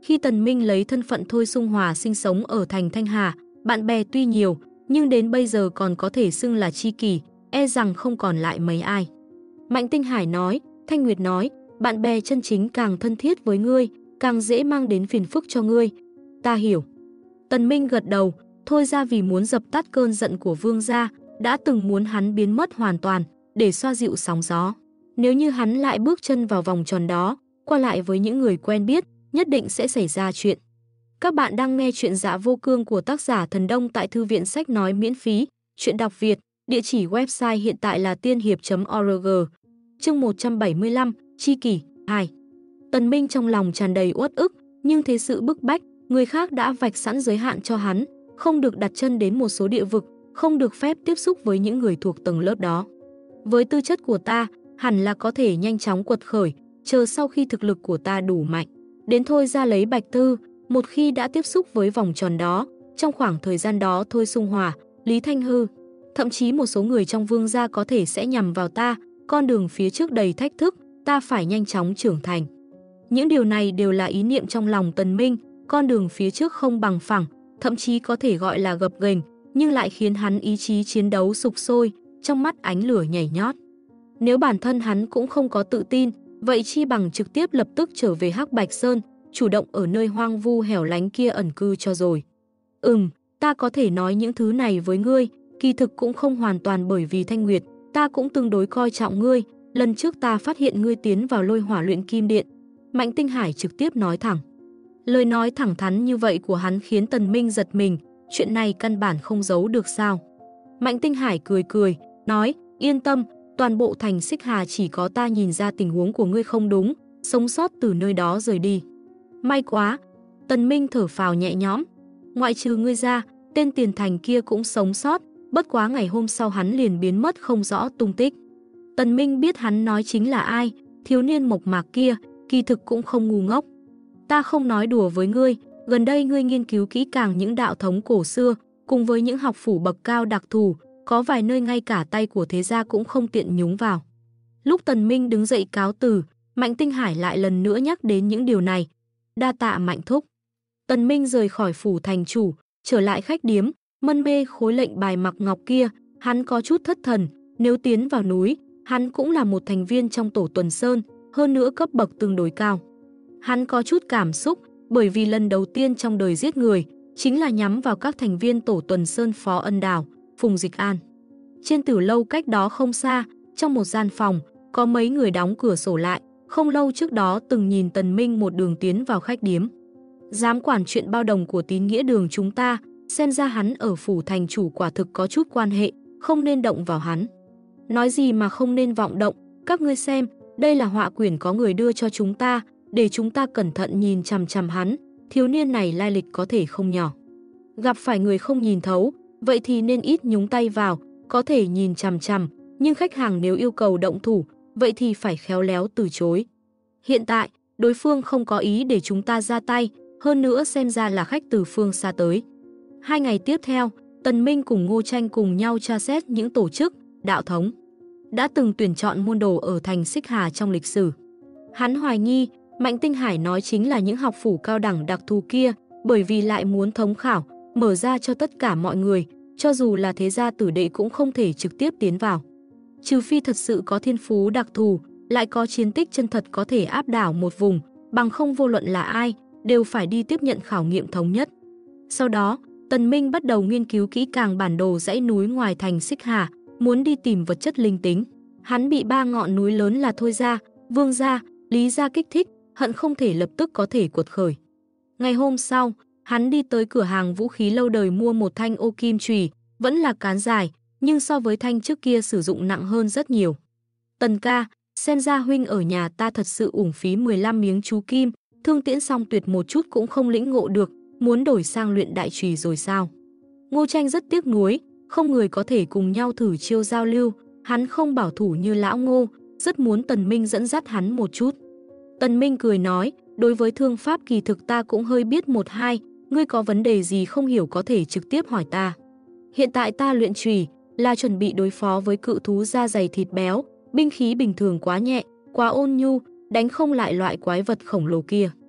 Khi Tần Minh lấy thân phận Thôi Sung Hòa sinh sống ở thành Thanh Hà, bạn bè tuy nhiều, nhưng đến bây giờ còn có thể xưng là tri kỷ, e rằng không còn lại mấy ai. Mạnh Tinh Hải nói, Thanh Nguyệt nói, bạn bè chân chính càng thân thiết với ngươi, càng dễ mang đến phiền phức cho ngươi. Ta hiểu. Tần Minh gật đầu, Thôi ra vì muốn dập tắt cơn giận của Vương gia, đã từng muốn hắn biến mất hoàn toàn, để xoa dịu sóng gió. Nếu như hắn lại bước chân vào vòng tròn đó, qua lại với những người quen biết, nhất định sẽ xảy ra chuyện. Các bạn đang nghe chuyện Dạ Vô Cương của tác giả Thần Đông tại Thư viện Sách Nói miễn phí, chuyện đọc Việt, địa chỉ website hiện tại là tiên hiệp.org. Chương 175, Chi kỷ 2. Tần Minh trong lòng tràn đầy uất ức, nhưng thế sự bức bách, người khác đã vạch sẵn giới hạn cho hắn, không được đặt chân đến một số địa vực, không được phép tiếp xúc với những người thuộc tầng lớp đó. Với tư chất của ta, hẳn là có thể nhanh chóng quật khởi, chờ sau khi thực lực của ta đủ mạnh. Đến Thôi ra lấy Bạch Thư, một khi đã tiếp xúc với vòng tròn đó, trong khoảng thời gian đó Thôi Sung Hòa, Lý Thanh Hư, thậm chí một số người trong Vương gia có thể sẽ nhằm vào ta, con đường phía trước đầy thách thức, ta phải nhanh chóng trưởng thành. Những điều này đều là ý niệm trong lòng Tần Minh, con đường phía trước không bằng phẳng, thậm chí có thể gọi là gập ghềnh, nhưng lại khiến hắn ý chí chiến đấu sục sôi, trong mắt ánh lửa nhảy nhót. Nếu bản thân hắn cũng không có tự tin, vậy chi bằng trực tiếp lập tức trở về Hắc Bạch Sơn, chủ động ở nơi hoang vu hẻo lánh kia ẩn cư cho rồi. Ta có thể nói những thứ này với ngươi, kỳ thực cũng không hoàn toàn bởi vì Thanh Nguyệt, ta cũng tương đối coi trọng ngươi, lần trước ta phát hiện ngươi tiến vào Lôi Hỏa Luyện Kim Điện. Mạnh Tinh Hải trực tiếp nói thẳng. Lời nói thẳng thắn như vậy của hắn khiến Tần Minh giật mình, chuyện này căn bản không giấu được sao. Mạnh Tinh Hải cười cười, nói, yên tâm, toàn bộ thành Xích Hà chỉ có ta nhìn ra tình huống của ngươi không đúng, sống sót từ nơi đó rời đi. May quá, Tần Minh thở phào nhẹ nhõm, ngoại trừ ngươi ra, tên Tiền Thành kia cũng sống sót, bất quá ngày hôm sau hắn liền biến mất không rõ tung tích. Tần Minh biết hắn nói chính là ai, thiếu niên mộc mạc kia, kỳ thực cũng không ngu ngốc. Ta không nói đùa với ngươi, gần đây ngươi nghiên cứu kỹ càng những đạo thống cổ xưa, cùng với những học phủ bậc cao đặc thù, có vài nơi ngay cả tay của thế gia cũng không tiện nhúng vào. Lúc Tần Minh đứng dậy cáo từ, Mạnh Tinh Hải lại lần nữa nhắc đến những điều này. Đa tạ Mạnh thúc. Tần Minh rời khỏi phủ thành chủ, trở lại khách điếm, mân mê khối lệnh bài mặc ngọc kia, hắn có chút thất thần, nếu tiến vào núi, hắn cũng là một thành viên trong tổ Tuần Sơn, hơn nữa cấp bậc tương đối cao. Hắn có chút cảm xúc, bởi vì lần đầu tiên trong đời giết người, chính là nhắm vào các thành viên tổ Tuần Sơn Phó Ân Đào, Phùng Dịch An. Trên tử lâu cách đó không xa, trong một gian phòng, có mấy người đóng cửa sổ lại, không lâu trước đó từng nhìn Tần Minh một đường tiến vào khách điếm. Dám quản chuyện bao đồng của Tín Nghĩa Đường chúng ta, xem ra hắn ở phủ thành chủ quả thực có chút quan hệ, không nên động vào hắn. Nói gì mà không nên vọng động, các ngươi xem, đây là họa quyển có người đưa cho chúng ta, để chúng ta cẩn thận nhìn chằm chằm hắn, thiếu niên này lai lịch có thể không nhỏ. Gặp phải người không nhìn thấu, vậy thì nên ít nhúng tay vào, có thể nhìn chằm chằm, nhưng khách hàng nếu yêu cầu động thủ, vậy thì phải khéo léo từ chối. Hiện tại, đối phương không có ý để chúng ta ra tay, hơn nữa xem ra là khách từ phương xa tới. 2 ngày tiếp theo, Tần Minh cùng Ngô Tranh cùng nhau tra xét những tổ chức, đạo thống đã từng tuyển chọn môn đồ ở thành Xích Hà trong lịch sử. Hắn hoài nghi, Mạnh Tinh Hải nói chính là những học phủ cao đẳng đặc thù kia, bởi vì lại muốn thống khảo, mở ra cho tất cả mọi người, cho dù là thế gia tử đệ cũng không thể trực tiếp tiến vào. Trừ phi thật sự có thiên phú đặc thù, lại có chiến tích chân thật có thể áp đảo một vùng, bằng không vô luận là ai, đều phải đi tiếp nhận khảo nghiệm thống nhất. Sau đó, Tần Minh bắt đầu nghiên cứu kỹ càng bản đồ dãy núi ngoài thành Xích Hà, muốn đi tìm vật chất linh tính. Hắn bị 3 ngọn núi lớn là Thôi gia, Vương gia, Lý gia kích thích, hận không thể lập tức có thể cuột khởi. Ngày hôm sau, hắn đi tới cửa hàng vũ khí lâu đời mua một thanh ô kim chùy, vẫn là cán dài, nhưng so với thanh trước kia sử dụng nặng hơn rất nhiều. Tần ca, xem ra huynh ở nhà ta thật sự uổng phí 15 miếng chú kim, thương tiễn xong tuyệt một chút cũng không lĩnh ngộ được, muốn đổi sang luyện đại chùy rồi sao? Ngô Tranh rất tiếc nuối, không người có thể cùng nhau thử chiêu giao lưu, hắn không bảo thủ như lão Ngô, rất muốn Tần Minh dẫn dắt hắn một chút. Tần Minh cười nói, đối với thương pháp kỳ thực ta cũng hơi biết một hai, ngươi có vấn đề gì không hiểu có thể trực tiếp hỏi ta. Hiện tại ta luyện chùy là chuẩn bị đối phó với cự thú da dày thịt béo, binh khí bình thường quá nhẹ, quá ôn nhu, đánh không lại loại quái vật khổng lồ kia.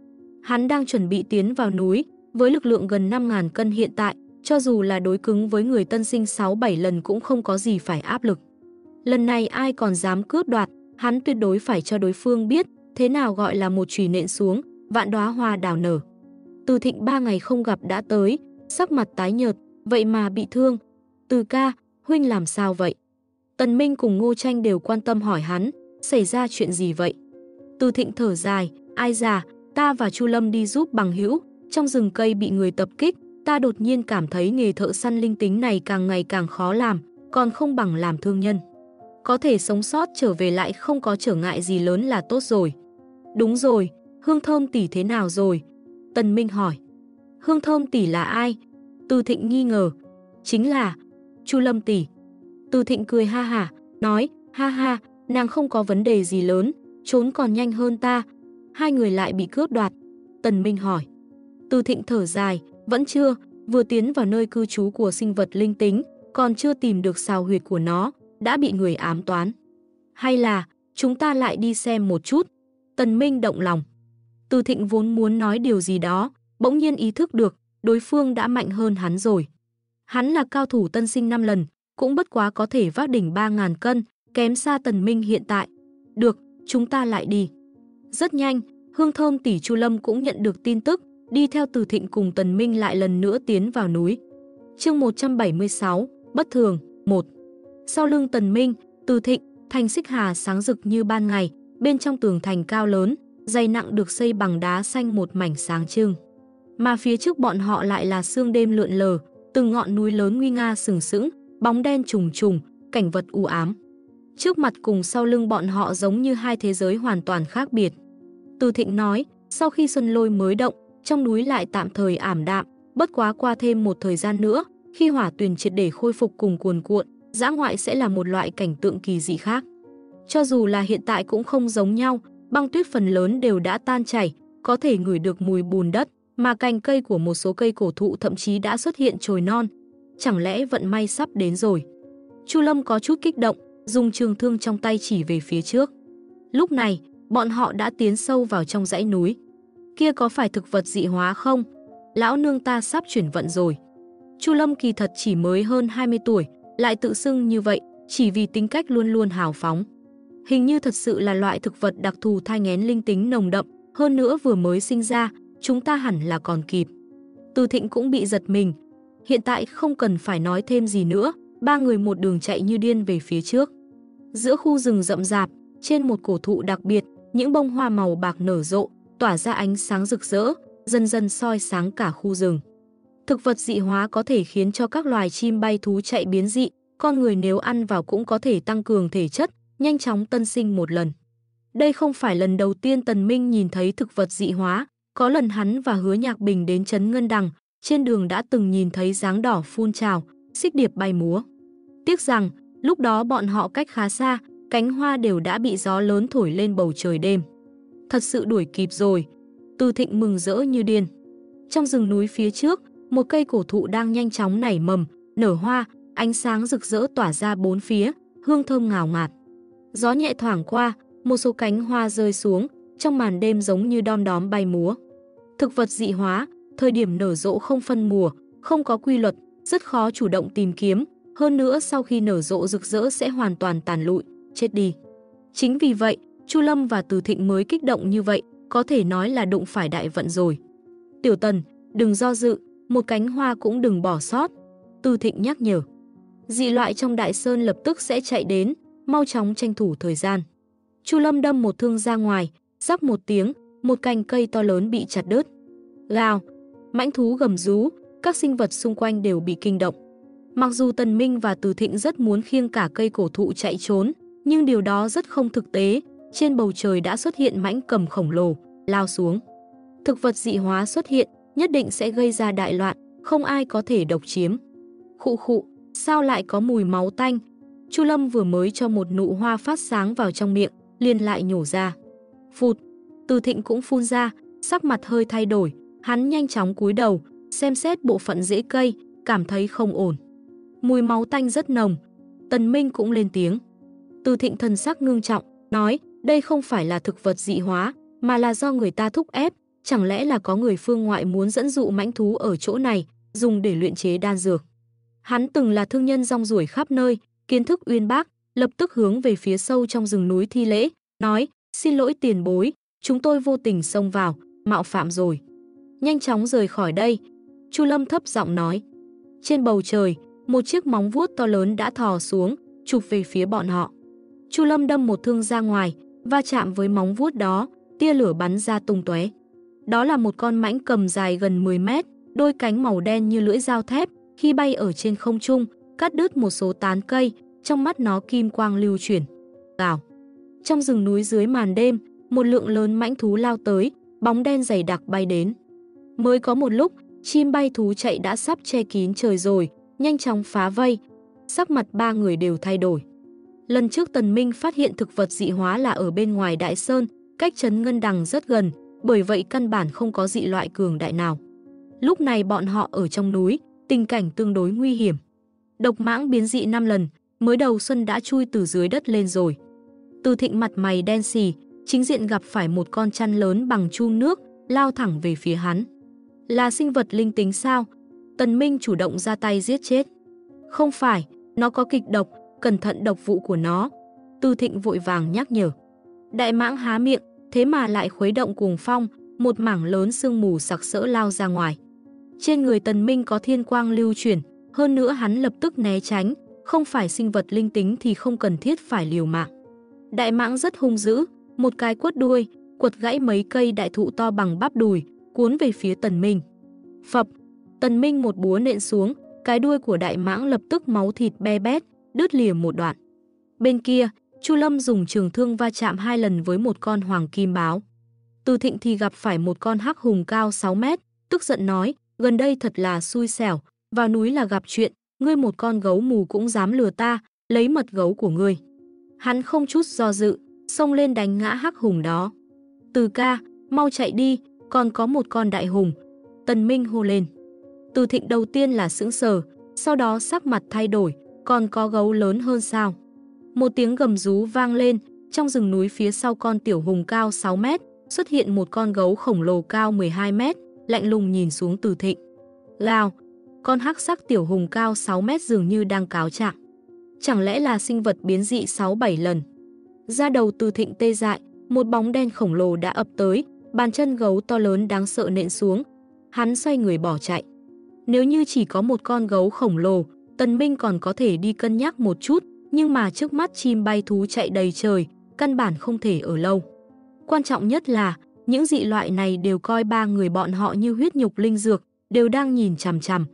Hắn đang chuẩn bị tiến vào núi, với lực lượng gần 5.000 cân hiện tại, cho dù là đối cứng với người tân sinh 6-7 lần cũng không có gì phải áp lực. Lần này ai còn dám cướp đoạt, hắn tuyệt đối phải cho đối phương biết thế nào gọi là một chùy nện xuống, vạn đóa hoa đào nở. Từ Thịnh 3 ngày không gặp đã tới, sắc mặt tái nhợt, vậy mà bị thương. Từ ca, huynh làm sao vậy? Tần Minh cùng Ngô Tranh đều quan tâm hỏi hắn, xảy ra chuyện gì vậy? Từ Thịnh thở dài, ai già, ta và Chu Lâm đi giúp bằng hữu, trong rừng cây bị người tập kích, ta đột nhiên cảm thấy nghề thợ săn linh tính này càng ngày càng khó làm, còn không bằng làm thương nhân. Có thể sống sót trở về lại không có trở ngại gì lớn là tốt rồi. Đúng rồi, Hương Thơm tỷ thế nào rồi? Tần Minh hỏi. Hương Thơm tỷ là ai? Từ Thịnh nghi ngờ. Chính là Chu Lâm tỷ. Từ Thịnh cười ha hả, nói, ha ha, nàng không có vấn đề gì lớn, trốn còn nhanh hơn ta. Hai người lại bị cướp đoạt. Tần Minh hỏi. Từ Thịnh thở dài, vẫn chưa, vừa tiến vào nơi cư trú của sinh vật linh tính, còn chưa tìm được sào huyệt của nó, đã bị người ám toán. Hay là, chúng ta lại đi xem một chút. Tần Minh động lòng. Từ Thịnh vốn muốn nói điều gì đó, bỗng nhiên ý thức được, đối phương đã mạnh hơn hắn rồi. Hắn là cao thủ tân sinh 5 lần, cũng bất quá có thể vác đỉnh 3.000 cân, kém xa Tần Minh hiện tại. Được, chúng ta lại đi. Rất nhanh, Hương Thơm tỷ Chu Lâm cũng nhận được tin tức, đi theo Từ Thịnh cùng Tần Minh lại lần nữa tiến vào núi. Chương 176, bất thường, 1. Sau lưng Tần Minh, Từ Thịnh, thành xích hà sáng rực như ban ngày, bên trong tường thành cao lớn, dày nặng được xây bằng đá xanh một mảnh sáng trưng. Mà phía trước bọn họ lại là sương đêm lượn lờ, từng ngọn núi lớn nguy nga sừng sững, bóng đen trùng trùng, cảnh vật u ám. Trước mặt cùng sau lưng bọn họ giống như hai thế giới hoàn toàn khác biệt. Từ Thịnh nói, sau khi Xuân Lôi mới động, trong núi lại tạm thời ảm đạm, bất quá qua thêm một thời gian nữa, khi hỏa tuyền triệt để khôi phục cùng cuồn cuộn, dã ngoại sẽ là một loại cảnh tượng kỳ dị khác. Cho dù là hiện tại cũng không giống nhau, băng tuyết phần lớn đều đã tan chảy, có thể ngửi được mùi bùn đất, mà cành cây của một số cây cổ thụ thậm chí đã xuất hiện chồi non. Chẳng lẽ vận may sắp đến rồi? Chu Lâm có chút kích động, dùng trường thương trong tay chỉ về phía trước. Lúc này, bọn họ đã tiến sâu vào trong dãy núi. Kia có phải thực vật dị hóa không? Lão nương ta sắp chuyển vận rồi. Chu Lâm kỳ thật chỉ mới hơn 20 tuổi, lại tự xưng như vậy, chỉ vì tính cách luôn luôn hào phóng. Hình như thật sự là loại thực vật đặc thù thai nghén linh tính nồng đậm, hơn nữa vừa mới sinh ra, chúng ta hẳn là còn kịp. Từ Thịnh cũng bị giật mình. Hiện tại không cần phải nói thêm gì nữa, ba người một đường chạy như điên về phía trước. Giữa khu rừng rậm rạp, trên một cổ thụ đặc biệt, những bông hoa màu bạc nở rộ, tỏa ra ánh sáng rực rỡ, dần dần soi sáng cả khu rừng. Thực vật dị hóa có thể khiến cho các loài chim bay thú chạy biến dị, con người nếu ăn vào cũng có thể tăng cường thể chất, nhanh chóng tân sinh một lần. Đây không phải lần đầu tiên Tần Minh nhìn thấy thực vật dị hóa, có lần hắn và Hứa Nhạc Bình đến trấn Ngân Đằng, trên đường đã từng nhìn thấy dáng đỏ phun trào, xích điệp bay múa. Tiếc rằng, lúc đó bọn họ cách khá xa, cánh hoa đều đã bị gió lớn thổi lên bầu trời đêm. Thật sự đuổi kịp rồi. Từ Thịnh mừng rỡ như điên. Trong rừng núi phía trước, một cây cổ thụ đang nhanh chóng nảy mầm, nở hoa, ánh sáng rực rỡ tỏa ra bốn phía, hương thơm ngào ngạt. Gió nhẹ thoảng qua, một số cánh hoa rơi xuống, trong màn đêm giống như đom đóm bay múa. Thực vật dị hóa, thời điểm nở rộ không phân mùa, không có quy luật, rất khó chủ động tìm kiếm, hơn nữa sau khi nở rộ rực rỡ sẽ hoàn toàn tàn lụi, chết đi. Chính vì vậy, Chu Lâm và Từ Thịnh mới kích động như vậy, có thể nói là đụng phải đại vận rồi. Tiểu Tần, đừng do dự, một cánh hoa cũng đừng bỏ sót. Từ Thịnh nhắc nhở. Dị loại trong Đại Sơn lập tức sẽ chạy đến, mau chóng tranh thủ thời gian. Chu Lâm đâm một thương ra ngoài, rắc một tiếng, một cành cây to lớn bị chặt đứt. Gào, mãnh thú gầm rú, các sinh vật xung quanh đều bị kinh động. Mặc dù Tần Minh và Từ Thịnh rất muốn khiêng cả cây cổ thụ chạy trốn, nhưng điều đó rất không thực tế. Trên bầu trời đã xuất hiện mãnh cầm khổng lồ, lao xuống. Thực vật dị hóa xuất hiện, nhất định sẽ gây ra đại loạn, không ai có thể độc chiếm. Khụ khụ, sao lại có mùi máu tanh? Chu Lâm vừa mới cho một nụ hoa phát sáng vào trong miệng, liền lại nhổ ra. Phụt, Từ Thịnh cũng phun ra, sắc mặt hơi thay đổi, hắn nhanh chóng cúi đầu, xem xét bộ phận rễ cây, cảm thấy không ổn. Mùi máu tanh rất nồng. Tần Minh cũng lên tiếng. Từ Thịnh thần sắc ngưng trọng, nói, đây không phải là thực vật dị hóa, mà là do người ta thúc ép, Chẳng lẽ là có người phương ngoại muốn dẫn dụ mãnh thú ở chỗ này, dùng để luyện chế đan dược? Hắn từng là thương nhân rong ruổi khắp nơi, kiến thức uyên bác, lập tức hướng về phía sâu trong rừng núi thi lễ, nói: "Xin lỗi tiền bối, chúng tôi vô tình xông vào, mạo phạm rồi. Nhanh chóng rời khỏi đây." Chu Lâm thấp giọng nói. Trên bầu trời, một chiếc móng vuốt to lớn đã thò xuống, chụp về phía bọn họ. Chu Lâm đâm một thương ra ngoài, va chạm với móng vuốt đó, tia lửa bắn ra tung tóe. Đó là một con mãnh cầm dài gần 10 mét, đôi cánh màu đen như lưỡi dao thép, khi bay ở trên không trung, cắt đứt một số tán cây, trong mắt nó kim quang lưu chuyển. Gào. Trong rừng núi dưới màn đêm, một lượng lớn mãnh thú lao tới, bóng đen dày đặc bay đến. Mới có một lúc, chim bay thú chạy đã sắp che kín trời rồi, nhanh chóng phá vây. Sắc mặt ba người đều thay đổi. Lần trước Tần Minh phát hiện thực vật dị hóa là ở bên ngoài Đại Sơn, cách trấn Ngân Đằng rất gần, bởi vậy căn bản không có dị loại cường đại nào. Lúc này bọn họ ở trong núi, tình cảnh tương đối nguy hiểm. Độc mãng biến dị 5 lần, mới đầu xuân đã chui từ dưới đất lên rồi. Từ Thịnh mặt mày đen xì, chính diện gặp phải một con chăn lớn bằng chum nước, lao thẳng về phía hắn. Là sinh vật linh tính sao? Tần Minh chủ động ra tay giết chết. Không phải, nó có kịch độc, cẩn thận độc vụ của nó. Từ Thịnh vội vàng nhắc nhở. Đại mãng há miệng, thế mà lại khuấy động cuồng phong, một mảng lớn sương mù sặc sỡ lao ra ngoài. Trên người Tần Minh có thiên quang lưu chuyển, hơn nữa hắn lập tức né tránh, không phải sinh vật linh tính thì không cần thiết phải liều mạng. Đại mãng rất hung dữ, một cái quất đuôi, quật gãy mấy cây đại thụ to bằng bắp đùi, cuốn về phía Tần Minh. Phập, Tần Minh một búa nện xuống, cái đuôi của đại mãng lập tức máu thịt be bét, đứt lìa một đoạn. Bên kia, Chu Lâm dùng trường thương va chạm 2 lần với một con hoàng kim báo. Từ Thịnh thì gặp phải một con hắc hùng cao 6 mét, tức giận nói, gần đây thật là xui xẻo, vào núi là gặp chuyện, ngươi một con gấu mù cũng dám lừa ta, lấy mật gấu của ngươi. Hắn không chút do dự, xông lên đánh ngã hắc hùng đó. Từ ca, mau chạy đi, còn có một con đại hùng. Tần Minh hô lên. Từ Thịnh đầu tiên là sững sờ, sau đó sắc mặt thay đổi, còn có gấu lớn hơn sao? Một tiếng gầm rú vang lên, trong rừng núi phía sau con tiểu hùng cao 6 mét, xuất hiện một con gấu khổng lồ cao 12 mét, lạnh lùng nhìn xuống Từ Thịnh. Gào, con hắc sắc tiểu hùng cao 6 mét dường như đang cáo trạng. Chẳng lẽ là sinh vật biến dị 6-7 lần? Da đầu Từ Thịnh tê dại, một bóng đen khổng lồ đã ập tới, bàn chân gấu to lớn đáng sợ nện xuống. Hắn xoay người bỏ chạy. Nếu như chỉ có một con gấu khổng lồ, Tần Minh còn có thể đi cân nhắc một chút, nhưng mà trước mắt chim bay thú chạy đầy trời, căn bản không thể ở lâu. Quan trọng nhất là, những dị loại này đều coi ba người bọn họ như huyết nhục linh dược, đều đang nhìn chằm chằm.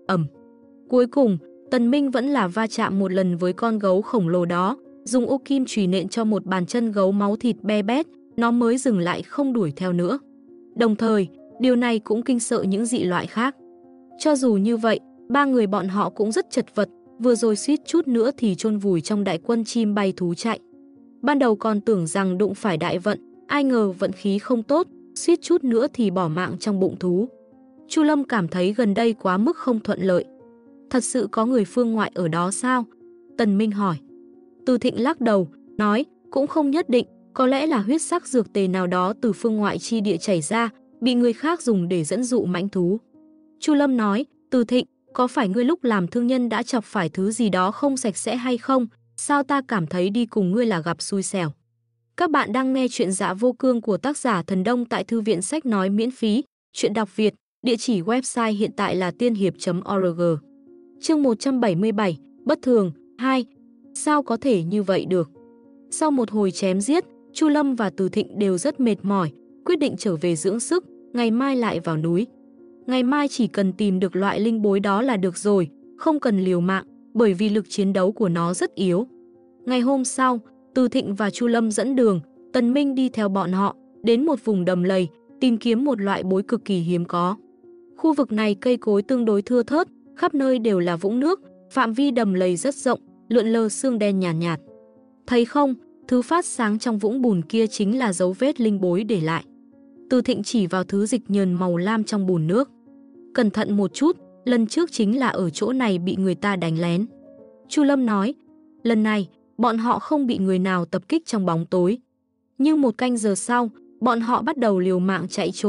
Cuối cùng, Tần Minh vẫn là va chạm một lần với con gấu khổng lồ đó, dùng ô kim chùy nện cho một bàn chân gấu máu thịt be bét, nó mới dừng lại không đuổi theo nữa. Đồng thời, điều này cũng kinh sợ những dị loại khác. Cho dù như vậy, ba người bọn họ cũng rất chật vật, vừa rồi suýt chút nữa thì chôn vùi trong đại quân chim bay thú chạy. Ban đầu còn tưởng rằng đụng phải đại vận, ai ngờ vận khí không tốt, suýt chút nữa thì bỏ mạng trong bụng thú. Chu Lâm cảm thấy gần đây quá mức không thuận lợi. Thật sự có người phương ngoại ở đó sao? Tần Minh hỏi. Từ Thịnh lắc đầu, nói, cũng không nhất định, có lẽ là huyết sắc dược tề nào đó từ phương ngoại chi địa chảy ra, bị người khác dùng để dẫn dụ mãnh thú. Chu Lâm nói, Từ Thịnh, có phải ngươi lúc làm thương nhân đã chọc phải thứ gì đó không sạch sẽ hay không? Sao ta cảm thấy đi cùng ngươi là gặp xui xẻo? Các bạn đang nghe chuyện Dạ Vô Cương của tác giả Thần Đông tại thư viện sách nói miễn phí, chuyện đọc Việt, địa chỉ website hiện tại là tiên hiệp.org. Chương 177, Bất thường, 2. Sao có thể như vậy được? Sau một hồi chém giết, Chu Lâm và Từ Thịnh đều rất mệt mỏi, quyết định trở về dưỡng sức, ngày mai lại vào núi. Ngày mai chỉ cần tìm được loại linh bối đó là được rồi, không cần liều mạng, bởi vì lực chiến đấu của nó rất yếu. Ngày hôm sau, Từ Thịnh và Chu Lâm dẫn đường, Tần Minh đi theo bọn họ, đến một vùng đầm lầy, tìm kiếm một loại bối cực kỳ hiếm có. Khu vực này cây cối tương đối thưa thớt, khắp nơi đều là vũng nước, phạm vi đầm lầy rất rộng, lượn lờ sương đen nhàn nhạt. Thấy không, thứ phát sáng trong vũng bùn kia chính là dấu vết linh bối để lại. Từ Thịnh chỉ vào thứ dịch nhờn màu lam trong bùn nước. Cẩn thận một chút, lần trước chính là ở chỗ này bị người ta đánh lén. Chu Lâm nói, lần này, bọn họ không bị người nào tập kích trong bóng tối. Nhưng một canh giờ sau, bọn họ bắt đầu liều mạng chạy trốn,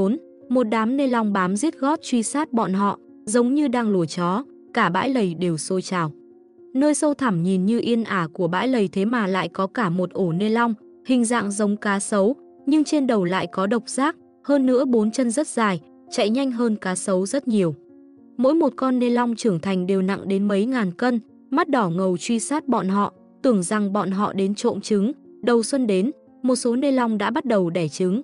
Một đám nê long bám giết gót truy sát bọn họ, giống như đang lùa chó, cả bãi lầy đều sôi trào. Nơi sâu thẳm nhìn như yên ả của bãi lầy thế mà lại có cả một ổ nê long, hình dạng giống cá sấu, nhưng trên đầu lại có độc giác, hơn nữa 4 chân rất dài, chạy nhanh hơn cá sấu rất nhiều. Mỗi một con nê long trưởng thành đều nặng đến mấy ngàn cân, mắt đỏ ngầu truy sát bọn họ, tưởng rằng bọn họ đến trộm trứng. Đầu xuân đến, một số nê long đã bắt đầu đẻ trứng.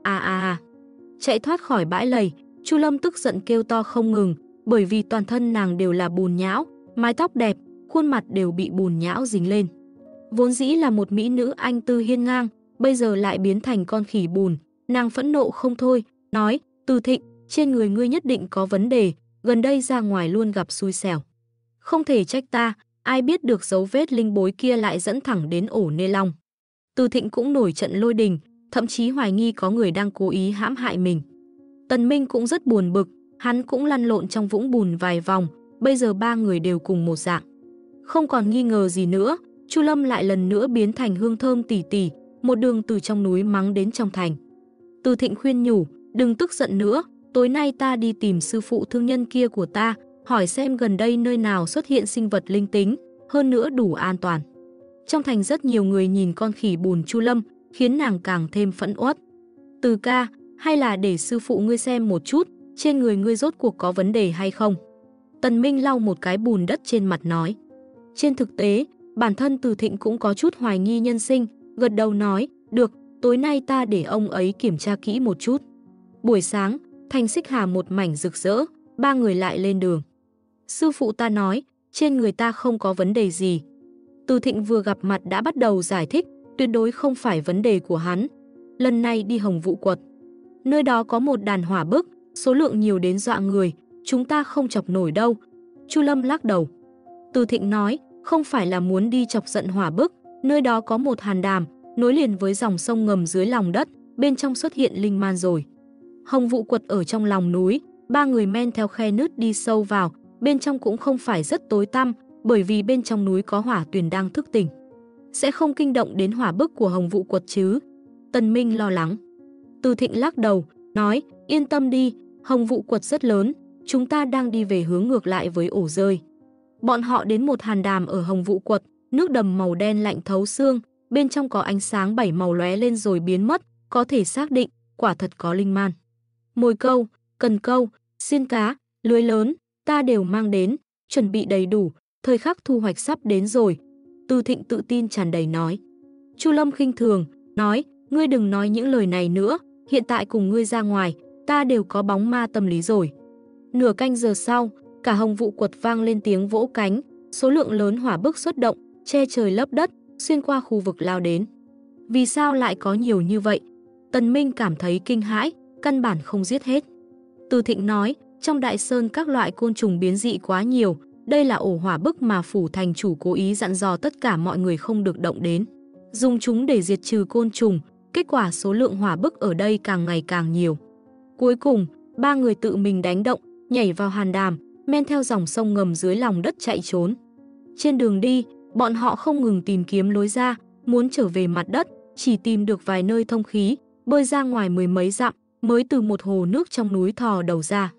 Chạy thoát khỏi bãi lầy, Chu Lâm tức giận kêu to không ngừng, bởi vì toàn thân nàng đều là bùn nhão, mái tóc đẹp, khuôn mặt đều bị bùn nhão dính lên. Vốn dĩ là một mỹ nữ anh tư hiên ngang, bây giờ lại biến thành con khỉ bùn. Nàng phẫn nộ không thôi, nói: Từ Thịnh, trên người ngươi nhất định có vấn đề, gần đây ra ngoài luôn gặp xui xẻo. Không thể trách ta, ai biết được dấu vết linh bối kia lại dẫn thẳng đến ổ nê long. Từ Thịnh cũng nổi trận lôi đình, thậm chí hoài nghi có người đang cố ý hãm hại mình. Tần Minh cũng rất buồn bực, hắn cũng lăn lộn trong vũng bùn vài vòng, bây giờ ba người đều cùng một dạng. Không còn nghi ngờ gì nữa, Chu Lâm lại lần nữa biến thành Hương Thơm tỷ tỷ, một đường từ trong núi mắng đến trong thành. Từ Thịnh khuyên nhủ: đừng tức giận nữa, tối nay ta đi tìm sư phụ thương nhân kia của ta, hỏi xem gần đây nơi nào xuất hiện sinh vật linh tính, hơn nữa đủ an toàn. Trong thành rất nhiều người nhìn con khỉ bùn Chu Lâm, khiến nàng càng thêm phẫn uất. Từ ca, hay là để sư phụ ngươi xem một chút, trên người ngươi rốt cuộc có vấn đề hay không? Tần Minh lau một cái bùn đất trên mặt nói. Trên thực tế, bản thân Từ Thịnh cũng có chút hoài nghi nhân sinh, gật đầu nói: được, tối nay ta để ông ấy kiểm tra kỹ một chút. Buổi sáng, thành Xích Hà một mảnh rực rỡ, ba người lại lên đường. Sư phụ ta nói, trên người ta không có vấn đề gì. Từ Thịnh vừa gặp mặt đã bắt đầu giải thích, tuyệt đối không phải vấn đề của hắn. Lần này đi Hồng Vũ Quật, nơi đó có một đàn hỏa bức, số lượng nhiều đến dọa người, chúng ta không chọc nổi đâu. Chu Lâm lắc đầu. Từ Thịnh nói, không phải là muốn đi chọc giận hỏa bức, nơi đó có một hàn đàm, nối liền với dòng sông ngầm dưới lòng đất, bên trong xuất hiện linh man rồi. Hồng Vũ Quật ở trong lòng núi, ba người men theo khe nứt đi sâu vào, bên trong cũng không phải rất tối tăm, bởi vì bên trong núi có hỏa tuyền đang thức tỉnh. Sẽ không kinh động đến hỏa bức của Hồng Vũ Quật chứ? Tần Minh lo lắng. Từ Thịnh lắc đầu, nói, yên tâm đi, Hồng Vũ Quật rất lớn, chúng ta đang đi về hướng ngược lại với ổ rơi. Bọn họ đến một hàn đàm ở Hồng Vũ Quật, nước đầm màu đen lạnh thấu xương, bên trong có ánh sáng 7 màu lóe lên rồi biến mất, có thể xác định, quả thật có linh man. Mồi câu, cần câu, xiên cá, lưới lớn, ta đều mang đến, chuẩn bị đầy đủ, thời khắc thu hoạch sắp đến rồi. Từ Thịnh tự tin tràn đầy nói. Chu Lâm khinh thường, nói, ngươi đừng nói những lời này nữa, hiện tại cùng ngươi ra ngoài, ta đều có bóng ma tâm lý rồi. Nửa canh giờ sau, cả Hồng Vũ Quật vang lên tiếng vỗ cánh, số lượng lớn hỏa bức xuất động, che trời lấp đất, xuyên qua khu vực lao đến. Vì sao lại có nhiều như vậy? Tần Minh cảm thấy kinh hãi, căn bản không giết hết. Từ Thịnh nói, trong Đại Sơn các loại côn trùng biến dị quá nhiều, đây là ổ hỏa bức mà phủ thành chủ cố ý dặn dò tất cả mọi người không được động đến. Dùng chúng để diệt trừ côn trùng, kết quả số lượng hỏa bức ở đây càng ngày càng nhiều. Cuối cùng, ba người tự mình đánh động, nhảy vào hàn đàm, men theo dòng sông ngầm dưới lòng đất chạy trốn. Trên đường đi, bọn họ không ngừng tìm kiếm lối ra, muốn trở về mặt đất, chỉ tìm được vài nơi thông khí, bơi ra ngoài mười mấy dặm, mới từ một hồ nước trong núi thò đầu ra.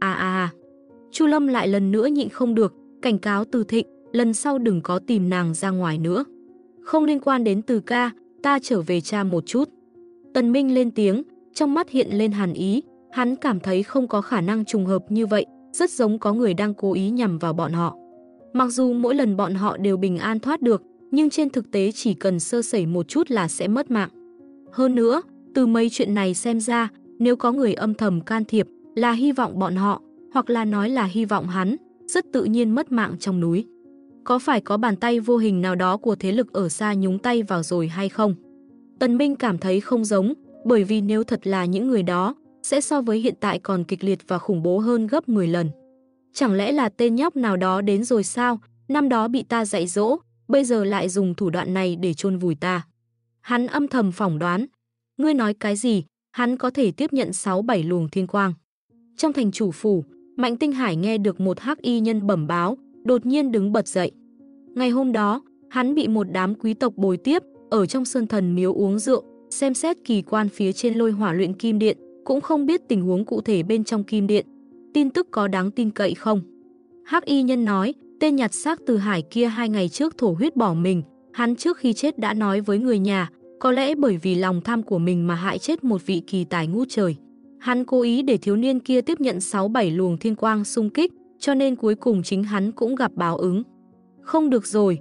Chu Lâm lại lần nữa nhịn không được, cảnh cáo Từ Thịnh, lần sau đừng có tìm nàng ra ngoài nữa. Không liên quan đến Từ ca, ta trở về tra một chút. Tần Minh lên tiếng, trong mắt hiện lên hàn ý, hắn cảm thấy không có khả năng trùng hợp như vậy, rất giống có người đang cố ý nhằm vào bọn họ. Mặc dù mỗi lần bọn họ đều bình an thoát được, nhưng trên thực tế chỉ cần sơ sẩy một chút là sẽ mất mạng. Hơn nữa, từ mấy chuyện này xem ra, nếu có người âm thầm can thiệp, là hy vọng bọn họ, hoặc là nói là hy vọng hắn, rất tự nhiên mất mạng trong núi. Có phải có bàn tay vô hình nào đó của thế lực ở xa nhúng tay vào rồi hay không? Tần Minh cảm thấy không giống, bởi vì nếu thật là những người đó, sẽ so với hiện tại còn kịch liệt và khủng bố hơn gấp 10 lần. Chẳng lẽ là tên nhóc nào đó đến rồi sao? Năm đó bị ta dạy dỗ, bây giờ lại dùng thủ đoạn này để chôn vùi ta. Hắn âm thầm phỏng đoán. Ngươi nói cái gì? Hắn có thể tiếp nhận 6-7 luồng thiên quang. Trong thành chủ phủ, Mạnh Tinh Hải nghe được một hắc y nhân bẩm báo, đột nhiên đứng bật dậy. Ngày hôm đó, hắn bị một đám quý tộc bồi tiếp, ở trong Sơn Thần miếu uống rượu, xem xét kỳ quan phía trên Lôi Hỏa Luyện Kim Điện, cũng không biết tình huống cụ thể bên trong kim điện. Tin tức có đáng tin cậy không? Hắc y nhân nói, tên nhặt xác Từ Hải kia 2 ngày trước thổ huyết bỏ mình, hắn trước khi chết đã nói với người nhà, có lẽ bởi vì lòng tham của mình mà hại chết một vị kỳ tài ngút trời. Hắn cố ý để thiếu niên kia tiếp nhận 6-7 luồng thiên quang xung kích, cho nên cuối cùng chính hắn cũng gặp báo ứng. Không được rồi.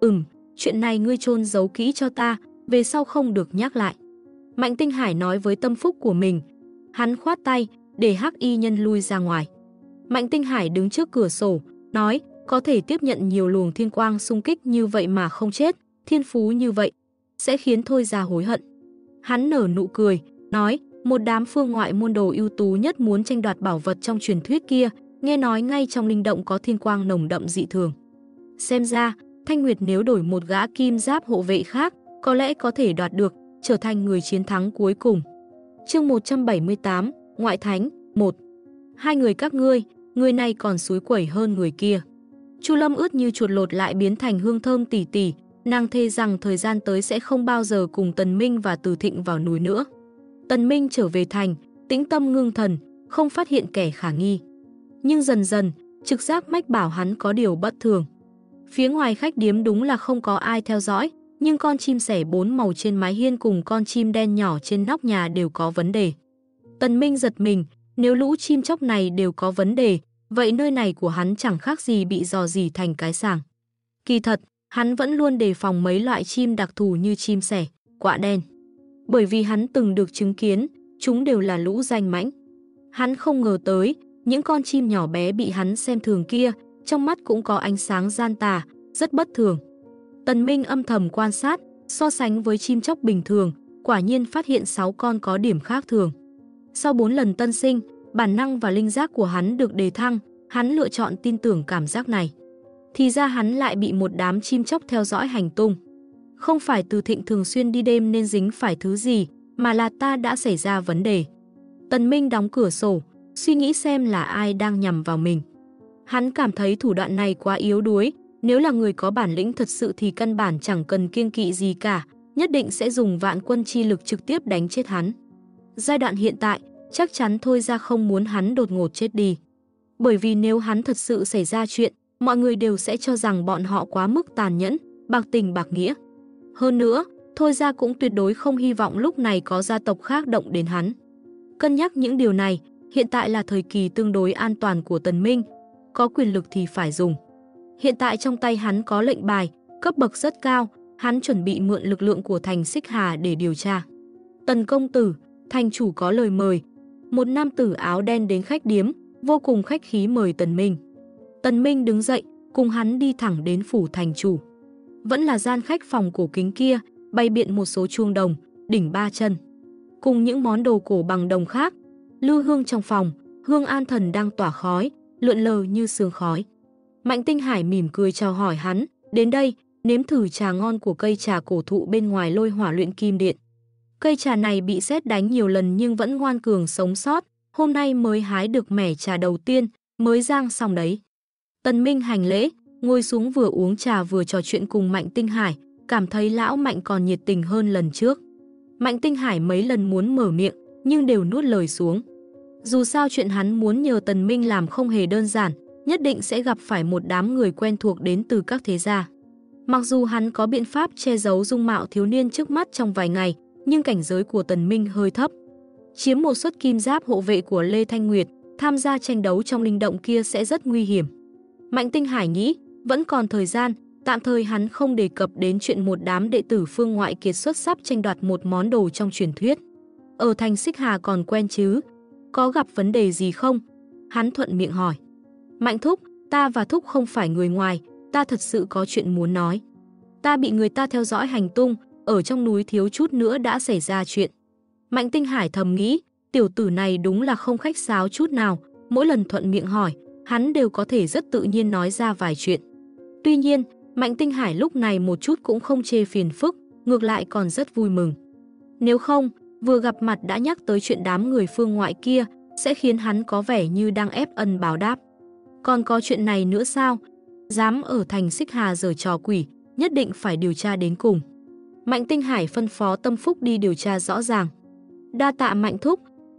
Chuyện này ngươi chôn giấu kỹ cho ta, về sau không được nhắc lại. Mạnh Tinh Hải nói với tâm phúc của mình. Hắn khoát tay, để Hắc y nhân lui ra ngoài. Mạnh Tinh Hải đứng trước cửa sổ, nói, có thể tiếp nhận nhiều luồng thiên quang xung kích như vậy mà không chết, thiên phú như vậy, sẽ khiến Thôi Gia hối hận. Hắn nở nụ cười, nói, một đám phương ngoại môn đồ ưu tú nhất muốn tranh đoạt bảo vật trong truyền thuyết kia, nghe nói ngay trong linh động có thiên quang nồng đậm dị thường. Xem ra, Thanh Nguyệt nếu đổi một gã kim giáp hộ vệ khác, có lẽ có thể đoạt được, trở thành người chiến thắng cuối cùng. Chương 178, Ngoại Thánh 1. Hai người các ngươi, người này còn xúi quẩy hơn người kia. Chu Lâm ướt như chuột lột lại biến thành Hương Thơm tỷ tỷ, nàng thề rằng thời gian tới sẽ không bao giờ cùng Tần Minh và Từ Thịnh vào núi nữa. Tần Minh trở về thành, tĩnh tâm ngưng thần, không phát hiện kẻ khả nghi. Nhưng dần dần, trực giác mách bảo hắn có điều bất thường. Phía ngoài khách điếm đúng là không có ai theo dõi, nhưng con chim sẻ 4 màu trên mái hiên cùng con chim đen nhỏ trên nóc nhà đều có vấn đề. Tần Minh giật mình, nếu lũ chim chóc này đều có vấn đề, vậy nơi này của hắn chẳng khác gì bị dò dỉ thành cái sàng. Kỳ thật, hắn vẫn luôn đề phòng mấy loại chim đặc thù như chim sẻ, quạ đen. Bởi vì hắn từng được chứng kiến, chúng đều là lũ danh mãnh. Hắn không ngờ tới, những con chim nhỏ bé bị hắn xem thường kia, trong mắt cũng có ánh sáng gian tà, rất bất thường. Tần Minh âm thầm quan sát, so sánh với chim chóc bình thường, quả nhiên phát hiện 6 con có điểm khác thường. Sau 4 lần tân sinh, bản năng và linh giác của hắn được đề thăng, hắn lựa chọn tin tưởng cảm giác này. Thì ra hắn lại bị một đám chim chóc theo dõi hành tung. Không phải Từ Thịnh thường xuyên đi đêm nên dính phải thứ gì, mà là ta đã xảy ra vấn đề. Tần Minh đóng cửa sổ, suy nghĩ xem là ai đang nhằm vào mình. Hắn cảm thấy thủ đoạn này quá yếu đuối, nếu là người có bản lĩnh thật sự thì căn bản chẳng cần kiêng kỵ gì cả, nhất định sẽ dùng vạn quân chi lực trực tiếp đánh chết hắn. Giai đoạn hiện tại, chắc chắn Thôi Gia không muốn hắn đột ngột chết đi. Bởi vì nếu hắn thật sự xảy ra chuyện, mọi người đều sẽ cho rằng bọn họ quá mức tàn nhẫn, bạc tình bạc nghĩa. Hơn nữa, Thôi Gia cũng tuyệt đối không hy vọng lúc này có gia tộc khác động đến hắn. Cân nhắc những điều này, hiện tại là thời kỳ tương đối an toàn của Tần Minh, có quyền lực thì phải dùng. Hiện tại trong tay hắn có lệnh bài, cấp bậc rất cao, hắn chuẩn bị mượn lực lượng của thành Xích Hà để điều tra. Tần công tử, thành chủ có lời mời. Một nam tử áo đen đến khách điếm, vô cùng khách khí mời Tần Minh. Tần Minh đứng dậy, cùng hắn đi thẳng đến phủ thành chủ. Vẫn là gian khách phòng cổ kính kia, bày biện một số chuông đồng, đỉnh 3 chân. Cùng những món đồ cổ bằng đồng khác, lư hương trong phòng, hương an thần đang tỏa khói, lượn lờ như sương khói. Mạnh Tinh Hải mỉm cười chào hỏi hắn, đến đây, nếm thử trà ngon của cây trà cổ thụ bên ngoài Lôi Hỏa Luyện Kim Điện. Cây trà này bị sét đánh nhiều lần nhưng vẫn ngoan cường sống sót, hôm nay mới hái được mẻ trà đầu tiên, mới rang xong đấy. Tần Minh hành lễ, ngồi xuống vừa uống trà vừa trò chuyện cùng Mạnh Tinh Hải, cảm thấy lão Mạnh còn nhiệt tình hơn lần trước. Mạnh Tinh Hải mấy lần muốn mở miệng, nhưng đều nuốt lời xuống. Dù sao chuyện hắn muốn nhờ Tần Minh làm không hề đơn giản, nhất định sẽ gặp phải một đám người quen thuộc đến từ các thế gia. Mặc dù hắn có biện pháp che giấu dung mạo thiếu niên trước mắt trong vài ngày, nhưng cảnh giới của Tần Minh hơi thấp. Chiếm một suất kim giáp hộ vệ của Lê Thanh Nguyệt, tham gia tranh đấu trong linh động kia sẽ rất nguy hiểm. Mạnh Tinh Hải nghĩ, vẫn còn thời gian, tạm thời hắn không đề cập đến chuyện một đám đệ tử phương ngoại kiệt xuất sắp tranh đoạt một món đồ trong truyền thuyết. Ở thành Xích Hà còn quen chứ? Có gặp vấn đề gì không? Hắn thuận miệng hỏi. Mạnh thúc, ta và thúc không phải người ngoài, ta thật sự có chuyện muốn nói. Ta bị người ta theo dõi hành tung, ở trong núi thiếu chút nữa đã xảy ra chuyện. Mạnh Tinh Hải thầm nghĩ, tiểu tử này đúng là không khách sáo chút nào, mỗi lần thuận miệng hỏi, hắn đều có thể rất tự nhiên nói ra vài chuyện. Tuy nhiên, Mạnh Tinh Hải lúc này một chút cũng không chê phiền phức, ngược lại còn rất vui mừng. Nếu không, vừa gặp mặt đã nhắc tới chuyện đám người phương ngoại kia, sẽ khiến hắn có vẻ như đang ép ân báo đáp. Còn có chuyện này nữa sao? Dám ở thành Xích Hà giở trò quỷ, nhất định phải điều tra đến cùng. Mạnh Tinh Hải phân phó Tâm Phúc đi điều tra rõ ràng. Đa tạ Mạnh thúc.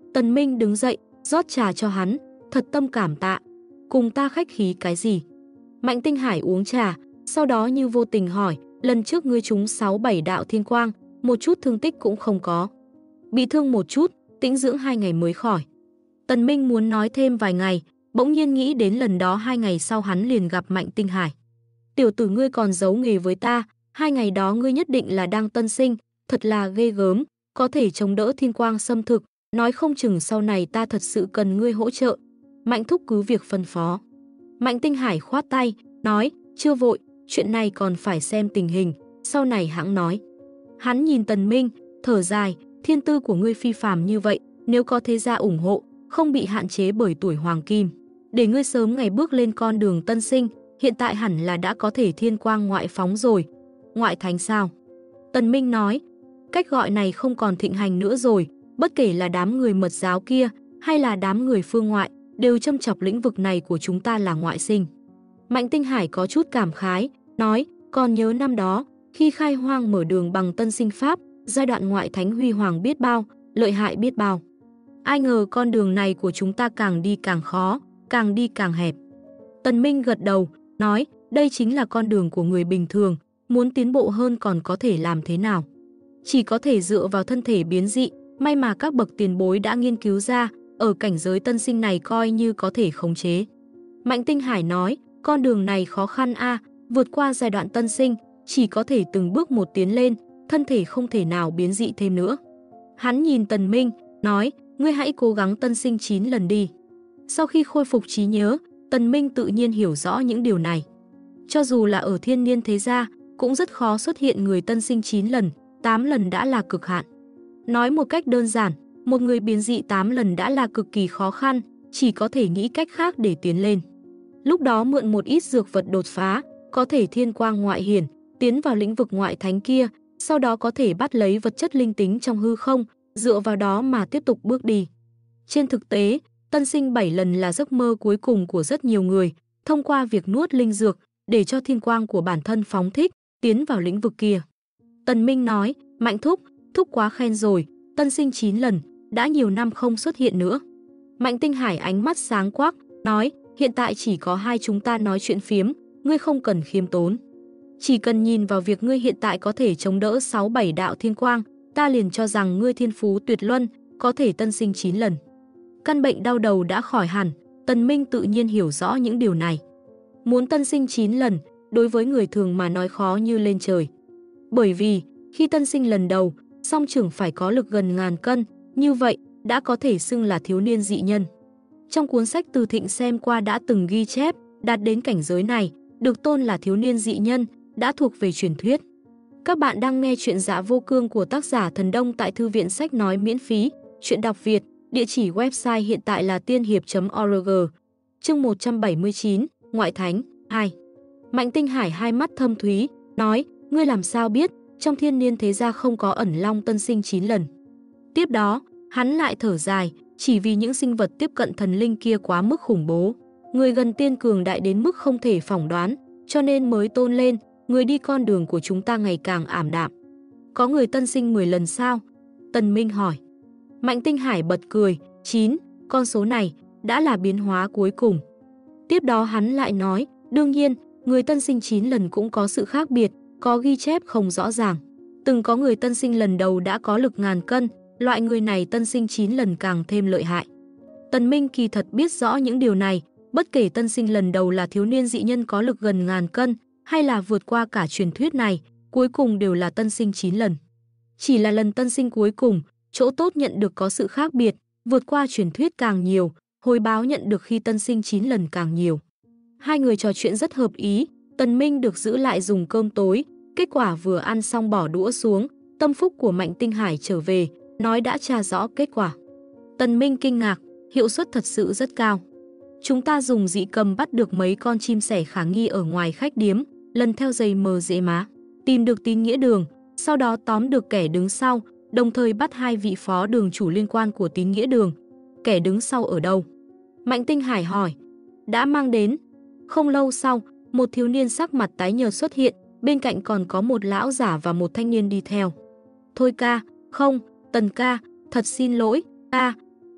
Tần Minh đứng dậy, rót trà cho hắn, thật tâm cảm tạ. Cùng ta khách khí cái gì? Mạnh Tinh Hải uống trà, sau đó như vô tình hỏi, lần trước ngươi trúng 6-7 đạo thiên quang, một chút thương tích cũng không có. Bị thương một chút, tĩnh dưỡng 2 ngày mới khỏi. Tần Minh muốn nói thêm vài ngày, bỗng nhiên nghĩ đến lần đó 2 ngày sau hắn liền gặp Mạnh Tinh Hải. Tiểu tử ngươi còn giấu nghề với ta, 2 ngày đó ngươi nhất định là đang tân sinh, thật là ghê gớm, có thể chống đỡ thiên quang xâm thực, nói không chừng sau này ta thật sự cần ngươi hỗ trợ. Mạnh thúc cứ việc phân phó. Mạnh Tinh Hải khoát tay, nói, chưa vội, chuyện này còn phải xem tình hình, sau này hãng nói. Hắn nhìn Tần Minh, thở dài, thiên tư của ngươi phi phàm như vậy, nếu có thế gia ủng hộ, không bị hạn chế bởi tuổi hoàng kim, để ngươi sớm ngày bước lên con đường tân sinh, hiện tại hẳn là đã có thể thiên quang ngoại phóng rồi. Ngoại thánh sao? Tần Minh nói, cách gọi này không còn thịnh hành nữa rồi, bất kể là đám người mật giáo kia hay là đám người phương ngoại, đều châm chọc lĩnh vực này của chúng ta là ngoại sinh. Mạnh Tinh Hải có chút cảm khái, nói, còn nhớ năm đó, khi khai hoang mở đường bằng tân sinh pháp, giai đoạn ngoại thánh huy hoàng biết bao, lợi hại biết bao. Ai ngờ con đường này của chúng ta càng đi càng khó, càng đi càng hẹp. Tần Minh gật đầu, nói, đây chính là con đường của người bình thường, muốn tiến bộ hơn còn có thể làm thế nào? Chỉ có thể dựa vào thân thể biến dị, may mà các bậc tiền bối đã nghiên cứu ra, ở cảnh giới tân sinh này coi như có thể khống chế. Mạnh Tinh Hải nói, con đường này khó khăn vượt qua giai đoạn tân sinh, chỉ có thể từng bước một tiến lên, thân thể không thể nào biến dị thêm nữa. Hắn nhìn Tần Minh, nói, ngươi hãy cố gắng tân sinh 9 lần đi. Sau khi khôi phục trí nhớ, Tần Minh tự nhiên hiểu rõ những điều này. Cho dù là ở thiên niên thế gia, cũng rất khó xuất hiện người tân sinh 9 lần, 8 lần đã là cực hạn. Nói một cách đơn giản, một người biến dị 8 lần đã là cực kỳ khó khăn, chỉ có thể nghĩ cách khác để tiến lên. Lúc đó mượn một ít dược vật đột phá, có thể thiên quang ngoại hiển, tiến vào lĩnh vực ngoại thánh kia, sau đó có thể bắt lấy vật chất linh tính trong hư không, dựa vào đó mà tiếp tục bước đi. Trên thực tế, tân sinh 7 lần là giấc mơ cuối cùng của rất nhiều người, thông qua việc nuốt linh dược để cho thiên quang của bản thân phóng thích, tiến vào lĩnh vực kia. Tần Minh nói, Mạnh thúc quá khen rồi, tân sinh 9 lần, đã nhiều năm không xuất hiện nữa. Mạnh Tinh Hải ánh mắt sáng quắc, nói, hiện tại chỉ có hai chúng ta nói chuyện phiếm, ngươi không cần khiêm tốn. Chỉ cần nhìn vào việc ngươi hiện tại có thể chống đỡ 6-7 đạo thiên quang, ta liền cho rằng ngươi thiên phú tuyệt luân, có thể tân sinh 9 lần. Căn bệnh đau đầu đã khỏi hẳn, Tần Minh tự nhiên hiểu rõ những điều này. Muốn tân sinh 9 lần, đối với người thường mà nói khó như lên trời. Bởi vì, khi tân sinh lần đầu, song trưởng phải có lực gần ngàn cân, như vậy đã có thể xưng là thiếu niên dị nhân. Trong cuốn sách Từ Thịnh xem qua đã từng ghi chép, đạt đến cảnh giới này, được tôn là thiếu niên dị nhân, đã thuộc về truyền thuyết. Các bạn đang nghe chuyện Dạ Vô Cương của tác giả Thần Đông tại Thư viện Sách Nói miễn phí, chuyện đọc Việt, địa chỉ website hiện tại là tiên hiệp.org. Chương 179, Ngoại Thánh 2. Mạnh Tinh Hải hai mắt thâm thúy, nói, ngươi làm sao biết, trong thiên niên thế gia không có ẩn long tân sinh 9 lần. Tiếp đó, hắn lại thở dài, chỉ vì những sinh vật tiếp cận thần linh kia quá mức khủng bố. Người gần tiên cường đại đến mức không thể phỏng đoán, cho nên mới tôn lên, người đi con đường của chúng ta ngày càng ảm đạm. Có người tân sinh 10 lần sao? Tần Minh hỏi. Mạnh Tinh Hải bật cười, 9, con số này đã là biến hóa cuối cùng. Tiếp đó hắn lại nói, đương nhiên, người tân sinh 9 lần cũng có sự khác biệt, có ghi chép không rõ ràng. Từng có người tân sinh lần đầu đã có lực ngàn cân, loại người này tân sinh 9 lần càng thêm lợi hại. Tần Minh kỳ thật biết rõ những điều này, bất kể tân sinh lần đầu là thiếu niên dị nhân có lực gần ngàn cân, hay là vượt qua cả truyền thuyết này, cuối cùng đều là tân sinh 9 lần. Chỉ là lần tân sinh cuối cùng, chỗ tốt nhận được có sự khác biệt, vượt qua truyền thuyết càng nhiều, hồi báo nhận được khi tân sinh 9 lần càng nhiều. Hai người trò chuyện rất hợp ý, Tần Minh được giữ lại dùng cơm tối, kết quả vừa ăn xong bỏ đũa xuống, tâm phúc của Mạnh Tinh Hải trở về, nói đã tra rõ kết quả. Tần Minh kinh ngạc, hiệu suất thật sự rất cao. Chúng ta dùng dị cầm bắt được mấy con chim sẻ khả nghi ở ngoài khách điếm, lần theo giày mờ dễ má, tìm được tín nghĩa đường, sau đó tóm được kẻ đứng sau, đồng thời bắt hai vị phó đường chủ liên quan của tín nghĩa đường. Kẻ đứng sau ở đâu? Mạnh Tinh Hải hỏi. Đã mang đến. Không lâu sau, một thiếu niên sắc mặt tái nhợt xuất hiện, bên cạnh còn có một lão giả và một thanh niên đi theo. Thôi ca, không, Tần ca, thật xin lỗi,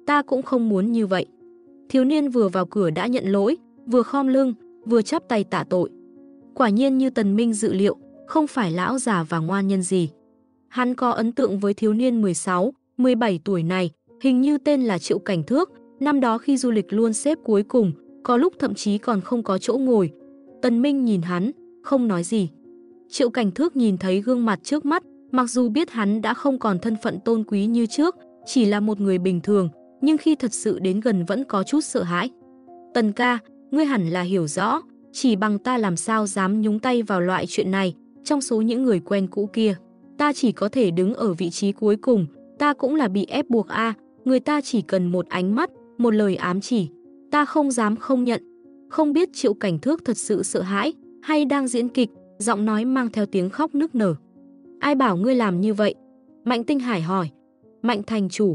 ta cũng không muốn như vậy. Thiếu niên vừa vào cửa đã nhận lỗi, vừa khom lưng, vừa chắp tay tạ tội. Quả nhiên như Tần Minh dự liệu, không phải lão già và ngoan nhân gì. Hắn có ấn tượng với thiếu niên 16, 17 tuổi này, hình như tên là Triệu Cảnh Thước, năm đó khi du lịch luôn xếp cuối cùng, có lúc thậm chí còn không có chỗ ngồi. Tần Minh nhìn hắn, không nói gì. Triệu Cảnh Thước nhìn thấy gương mặt trước mắt, mặc dù biết hắn đã không còn thân phận tôn quý như trước, chỉ là một người bình thường, nhưng khi thật sự đến gần vẫn có chút sợ hãi. Tần ca, ngươi hẳn là hiểu rõ, chỉ bằng ta làm sao dám nhúng tay vào loại chuyện này, trong số những người quen cũ kia. Ta chỉ có thể đứng ở vị trí cuối cùng, ta cũng là bị ép buộc người ta chỉ cần một ánh mắt, một lời ám chỉ. Ta không dám không nhận. Không biết Triệu Cảnh Thước thật sự sợ hãi, hay đang diễn kịch, giọng nói mang theo tiếng khóc nức nở. Ai bảo ngươi làm như vậy? Mạnh Tinh Hải hỏi. Mạnh thành chủ,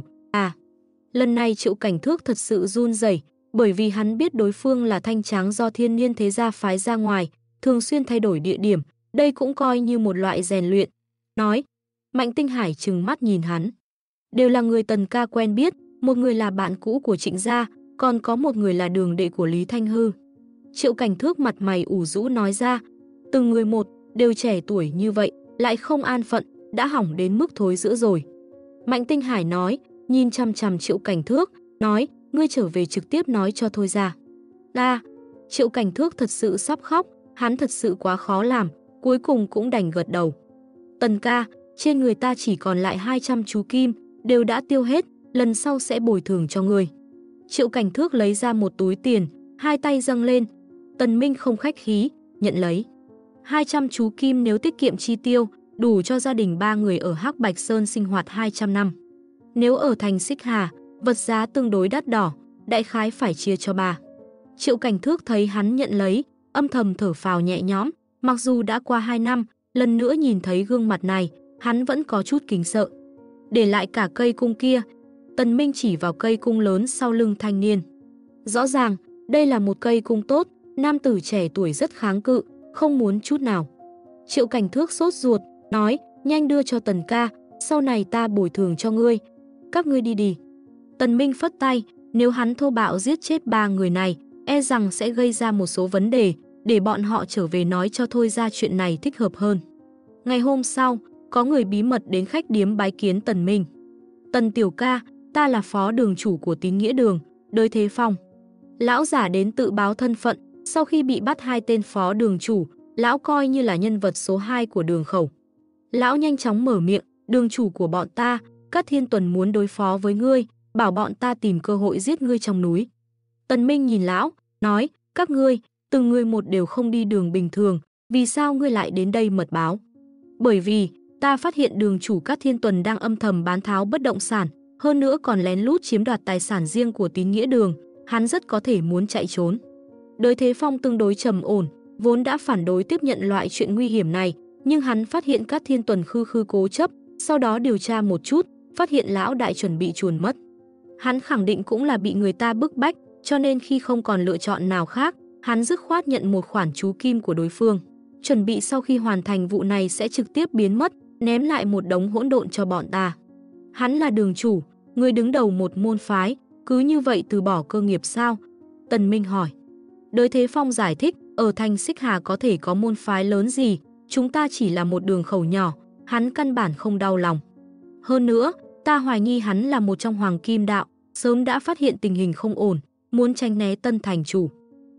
Lần này Triệu Cảnh Thước thật sự run rẩy, bởi vì hắn biết đối phương là thanh tráng do Thiên Niên thế gia phái ra ngoài, thường xuyên thay đổi địa điểm, đây cũng coi như một loại rèn luyện. Nói, Mạnh Tinh Hải trừng mắt nhìn hắn. Đều là người Tần ca quen biết, một người là bạn cũ của Trịnh gia, còn có một người là đường đệ của Lý Thanh Hư. Triệu Cảnh Thước mặt mày ủ rũ nói ra, từng người một, đều trẻ tuổi như vậy, lại không an phận, đã hỏng đến mức thối rữa rồi. Mạnh Tinh Hải nói, nhìn chằm chằm Triệu Cảnh Thước, nói, ngươi trở về trực tiếp nói cho thôi ra. Triệu Cảnh Thước thật sự sắp khóc, hắn thật sự quá khó làm, cuối cùng cũng đành gật đầu. Tần ca, trên người ta chỉ còn lại 200 chú kim, đều đã tiêu hết, lần sau sẽ bồi thường cho ngươi. Triệu Cảnh Thước lấy ra một túi tiền, hai tay dâng lên. Tần Minh không khách khí, nhận lấy. 200 chú kim nếu tiết kiệm chi tiêu, đủ cho gia đình 3 người ở Hắc Bạch Sơn sinh hoạt 200 năm. Nếu ở thành Xích Hà, vật giá tương đối đắt đỏ, đại khái phải chia cho bà. Triệu Cảnh Thước thấy hắn nhận lấy, âm thầm thở phào nhẹ nhõm, mặc dù đã qua 2 năm, lần nữa nhìn thấy gương mặt này, hắn vẫn có chút kính sợ. Để lại cả cây cung kia, Tần Minh chỉ vào cây cung lớn sau lưng thanh niên. Rõ ràng, đây là một cây cung tốt, nam tử trẻ tuổi rất kháng cự, không muốn chút nào. Triệu Cảnh Thước sốt ruột, nói, nhanh đưa cho Tần ca, sau này ta bồi thường cho ngươi. Các ngươi đi đi. Tần Minh phất tay, nếu hắn thô bạo giết chết 3 người này, e rằng sẽ gây ra một số vấn đề, để bọn họ trở về nói cho thôi ra chuyện này thích hợp hơn. Ngày hôm sau, có người bí mật đến khách điếm bái kiến Tần Minh. Tần tiểu ca, ta là phó đường chủ của Tín Nghĩa Đường, Đới Thế Phong. Lão giả đến tự báo thân phận, sau khi bị bắt 2 tên phó đường chủ, lão coi như là nhân vật số 2 của đường khẩu. Lão nhanh chóng mở miệng, đường chủ của bọn ta, Cát Thiên Tuần muốn đối phó với ngươi, bảo bọn ta tìm cơ hội giết ngươi trong núi. Tần Minh nhìn lão, nói, các ngươi, từng người một đều không đi đường bình thường, vì sao ngươi lại đến đây mật báo? Bởi vì, ta phát hiện đường chủ Cát Thiên Tuần đang âm thầm bán tháo bất động sản, hơn nữa còn lén lút chiếm đoạt tài sản riêng của Tín Nghĩa Đường, hắn rất có thể muốn chạy trốn. Đới Thế Phong tương đối trầm ổn, vốn đã phản đối tiếp nhận loại chuyện nguy hiểm này, nhưng hắn phát hiện Cát Thiên Tuần khư cố chấp, sau đó điều tra một chút, phát hiện lão đại chuẩn bị chuồn mất. Hắn khẳng định cũng là bị người ta bức bách, cho nên khi không còn lựa chọn nào khác, hắn dứt khoát nhận một khoản chú kim của đối phương, chuẩn bị sau khi hoàn thành vụ này sẽ trực tiếp biến mất, ném lại một đống hỗn độn cho bọn ta. Hắn là đường chủ, người đứng đầu một môn phái, cứ như vậy từ bỏ cơ nghiệp sao? Tần Minh hỏi. Đới Thế Phong giải thích, ở thành Xích Hà có thể có môn phái lớn gì, chúng ta chỉ là một đường khẩu nhỏ, hắn căn bản không đau lòng. Hơn nữa, ta hoài nghi hắn là một trong Hoàng Kim Đạo, sớm đã phát hiện tình hình không ổn, muốn tránh né Tân thành chủ.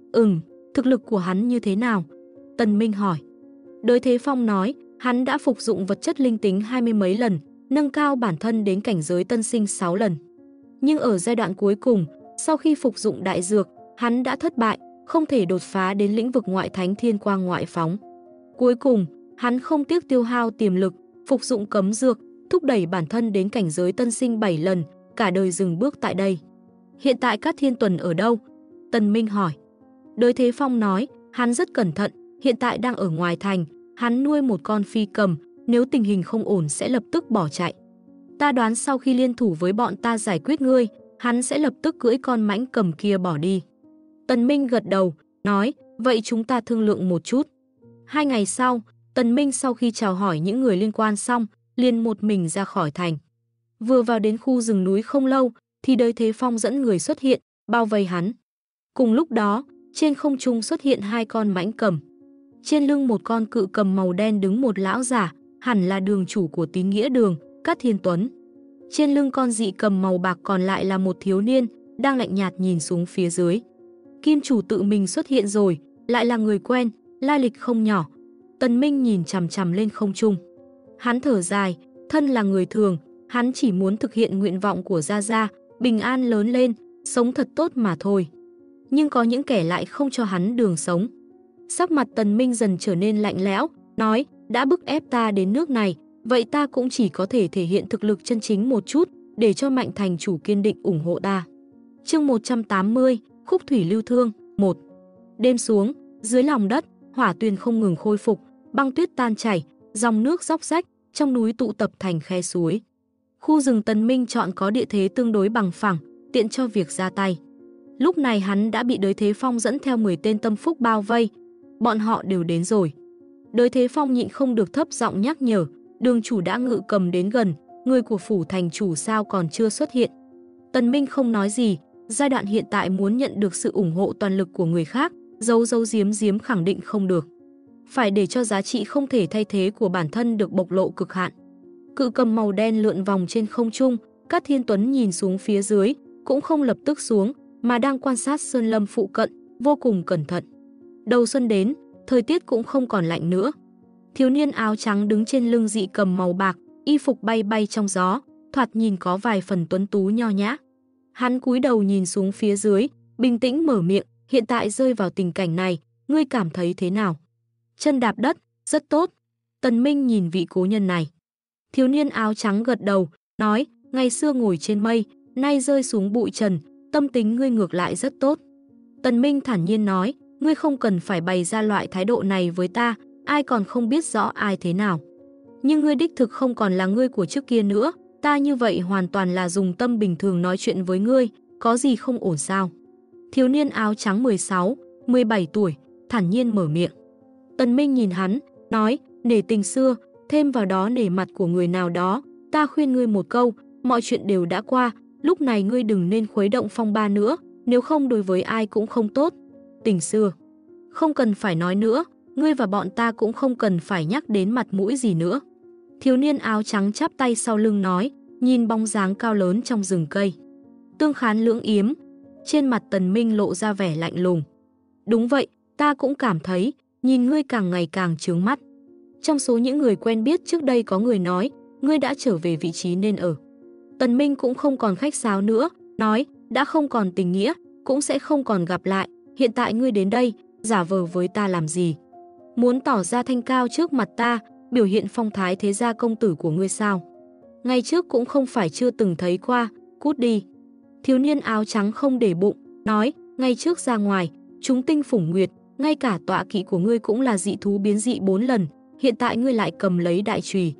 Thực lực của hắn như thế nào? Tần Minh hỏi. Đới Thế Phong nói, hắn đã phục dụng vật chất linh tính 20 mấy lần, nâng cao bản thân đến cảnh giới tân sinh 6 lần. Nhưng ở giai đoạn cuối cùng, sau khi phục dụng đại dược, hắn đã thất bại, không thể đột phá đến lĩnh vực ngoại thánh thiên quang ngoại phóng. Cuối cùng, hắn không tiếc tiêu hao tiềm lực, phục dụng cấm dược, thúc đẩy bản thân đến cảnh giới tân sinh 7 lần, cả đời dừng bước tại đây. Hiện tại Cát Thiên Tuần ở đâu? Tần Minh hỏi. Đới Thế Phong nói, hắn rất cẩn thận, hiện tại đang ở ngoài thành, hắn nuôi một con phi cầm, nếu tình hình không ổn sẽ lập tức bỏ chạy. Ta đoán sau khi liên thủ với bọn ta giải quyết ngươi, hắn sẽ lập tức cưỡi con mãnh cầm kia bỏ đi. Tần Minh gật đầu, nói, vậy chúng ta thương lượng một chút. 2 ngày sau, Tần Minh sau khi chào hỏi những người liên quan xong, liền một mình ra khỏi thành. Vừa vào đến khu rừng núi không lâu, thì Đới Thế Phong dẫn người xuất hiện, bao vây hắn. Cùng lúc đó, trên không trung xuất hiện hai con mãnh cầm. Trên lưng một con cự cầm màu đen đứng một lão giả, hẳn là đường chủ của Tín Nghĩa Đường, Cát Thiên Tuấn. Trên lưng con dị cầm màu bạc còn lại là một thiếu niên, đang lạnh nhạt nhìn xuống phía dưới. Kim chủ tự mình xuất hiện rồi, lại là người quen, lai lịch không nhỏ. Tần Minh nhìn chằm chằm lên không trung. Hắn thở dài, thân là người thường, hắn chỉ muốn thực hiện nguyện vọng của Gia Gia, bình an lớn lên, sống thật tốt mà thôi. Nhưng có những kẻ lại không cho hắn đường sống. Sắc mặt Tần Minh dần trở nên lạnh lẽo, nói, đã bức ép ta đến nước này, vậy ta cũng chỉ có thể thể hiện thực lực chân chính một chút, để cho Mạnh thành chủ kiên định ủng hộ ta. Chương 180, Khúc Thủy Lưu Thương, 1. Đêm xuống, dưới lòng đất, hỏa tuyền không ngừng khôi phục, băng tuyết tan chảy, dòng nước róc rách, trong núi tụ tập thành khe suối. Khu rừng Tần Minh chọn có địa thế tương đối bằng phẳng, tiện cho việc ra tay. Lúc này hắn đã bị Đới Thế Phong dẫn theo 10 tên tâm phúc bao vây. Bọn họ đều đến rồi. Đới Thế Phong nhịn không được thấp giọng nhắc nhở, đường chủ đã ngự cầm đến gần, người của phủ thành chủ sao còn chưa xuất hiện. Tần Minh không nói gì, giai đoạn hiện tại muốn nhận được sự ủng hộ toàn lực của người khác, giấu giếm khẳng định không được. Phải để cho giá trị không thể thay thế của bản thân được bộc lộ cực hạn. Cự cầm màu đen lượn vòng trên không trung, Cát Thiên Tuấn nhìn xuống phía dưới, cũng không lập tức xuống, mà đang quan sát sơn lâm phụ cận, vô cùng cẩn thận. Đầu xuân đến, thời tiết cũng không còn lạnh nữa. Thiếu niên áo trắng đứng trên lưng dị cầm màu bạc, y phục bay bay trong gió, thoạt nhìn có vài phần tuấn tú nho nhã. Hắn cúi đầu nhìn xuống phía dưới, bình tĩnh mở miệng, hiện tại rơi vào tình cảnh này, ngươi cảm thấy thế nào? Chân đạp đất, rất tốt. Tần Minh nhìn vị cố nhân này. Thiếu niên áo trắng gật đầu, nói, ngày xưa ngồi trên mây, nay rơi xuống bụi trần, tâm tính ngươi ngược lại rất tốt. Tần Minh thản nhiên nói, ngươi không cần phải bày ra loại thái độ này với ta, ai còn không biết rõ ai thế nào. Nhưng ngươi đích thực không còn là ngươi của trước kia nữa, ta như vậy hoàn toàn là dùng tâm bình thường nói chuyện với ngươi, có gì không ổn sao? Thiếu niên áo trắng 16, 17 tuổi, thản nhiên mở miệng. Tần Minh nhìn hắn, nói, nể tình xưa, thêm vào đó nể mặt của người nào đó, ta khuyên ngươi một câu, mọi chuyện đều đã qua, lúc này ngươi đừng nên khuấy động phong ba nữa, nếu không đối với ai cũng không tốt. Tình xưa, không cần phải nói nữa, ngươi và bọn ta cũng không cần phải nhắc đến mặt mũi gì nữa. Thiếu niên áo trắng chắp tay sau lưng nói, nhìn bóng dáng cao lớn trong rừng cây. Tương Khán lưỡng yếm, trên mặt Tần Minh lộ ra vẻ lạnh lùng. Đúng vậy, ta cũng cảm thấy, nhìn ngươi càng ngày càng chướng mắt. Trong số những người quen biết trước đây có người nói, ngươi đã trở về vị trí nên ở. Tần Minh cũng không còn khách sáo nữa, nói, đã không còn tình nghĩa, cũng sẽ không còn gặp lại, hiện tại ngươi đến đây, giả vờ với ta làm gì? Muốn tỏ ra thanh cao trước mặt ta, biểu hiện phong thái thế gia công tử của ngươi sao? Ngày trước cũng không phải chưa từng thấy qua, cút đi. Thiếu niên áo trắng không để bụng, nói, ngày trước ra ngoài, chúng tinh phủng nguyệt, ngay cả tọa kỵ của ngươi cũng là dị thú biến dị 4 lần, hiện tại ngươi lại cầm lấy đại chùy.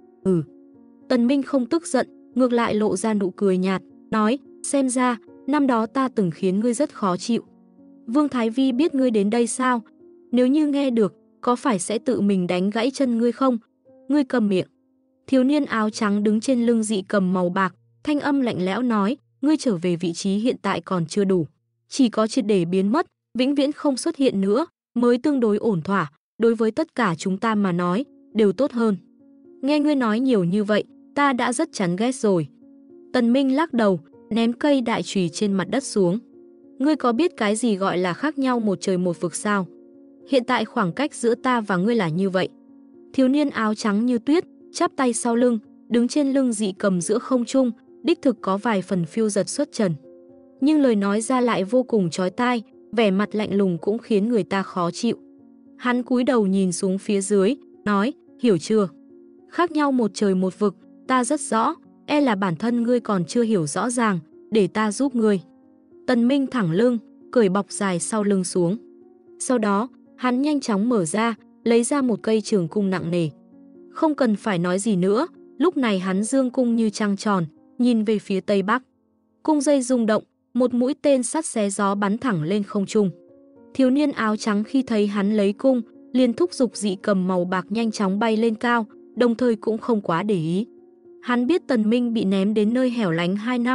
Tần Minh không tức giận, ngược lại lộ ra nụ cười nhạt, nói, xem ra, năm đó ta từng khiến ngươi rất khó chịu. Vương Thái Vi biết ngươi đến đây sao? Nếu như nghe được, có phải sẽ tự mình đánh gãy chân ngươi không? Ngươi cầm miệng. Thiếu niên áo trắng đứng trên lưng dị cầm màu bạc, thanh âm lạnh lẽo nói, ngươi trở về vị trí hiện tại còn chưa đủ. Chỉ có triệt để biến mất, vĩnh viễn không xuất hiện nữa, mới tương đối ổn thỏa, đối với tất cả chúng ta mà nói, đều tốt hơn. Nghe ngươi nói nhiều như vậy, ta đã rất chán ghét rồi. Tần Minh lắc đầu, ném cây đại chùy trên mặt đất xuống. Ngươi có biết cái gì gọi là khác nhau một trời một vực sao? Hiện tại khoảng cách giữa ta và ngươi là như vậy. Thiếu niên áo trắng như tuyết, chắp tay sau lưng, đứng trên lưng dị cầm giữa không trung, đích thực có vài phần phiêu dật xuất trần. Nhưng lời nói ra lại vô cùng chói tai, vẻ mặt lạnh lùng cũng khiến người ta khó chịu. Hắn cúi đầu nhìn xuống phía dưới, nói, hiểu chưa? Khác nhau một trời một vực, ta rất rõ, e là bản thân ngươi còn chưa hiểu rõ ràng, để ta giúp ngươi. Tần Minh thẳng lưng, cởi bọc dài sau lưng xuống. Sau đó, hắn nhanh chóng mở ra, lấy ra một cây trường cung nặng nề. Không cần phải nói gì nữa, lúc này hắn dương cung như trăng tròn, nhìn về phía tây bắc. Cung dây rung động, một mũi tên sắt xé gió bắn thẳng lên không trung. Thiếu niên áo trắng khi thấy hắn lấy cung, liền thúc giục dị cầm màu bạc nhanh chóng bay lên cao, đồng thời cũng không quá để ý. Hắn biết Tần Minh bị ném đến nơi hẻo lánh 2 năm,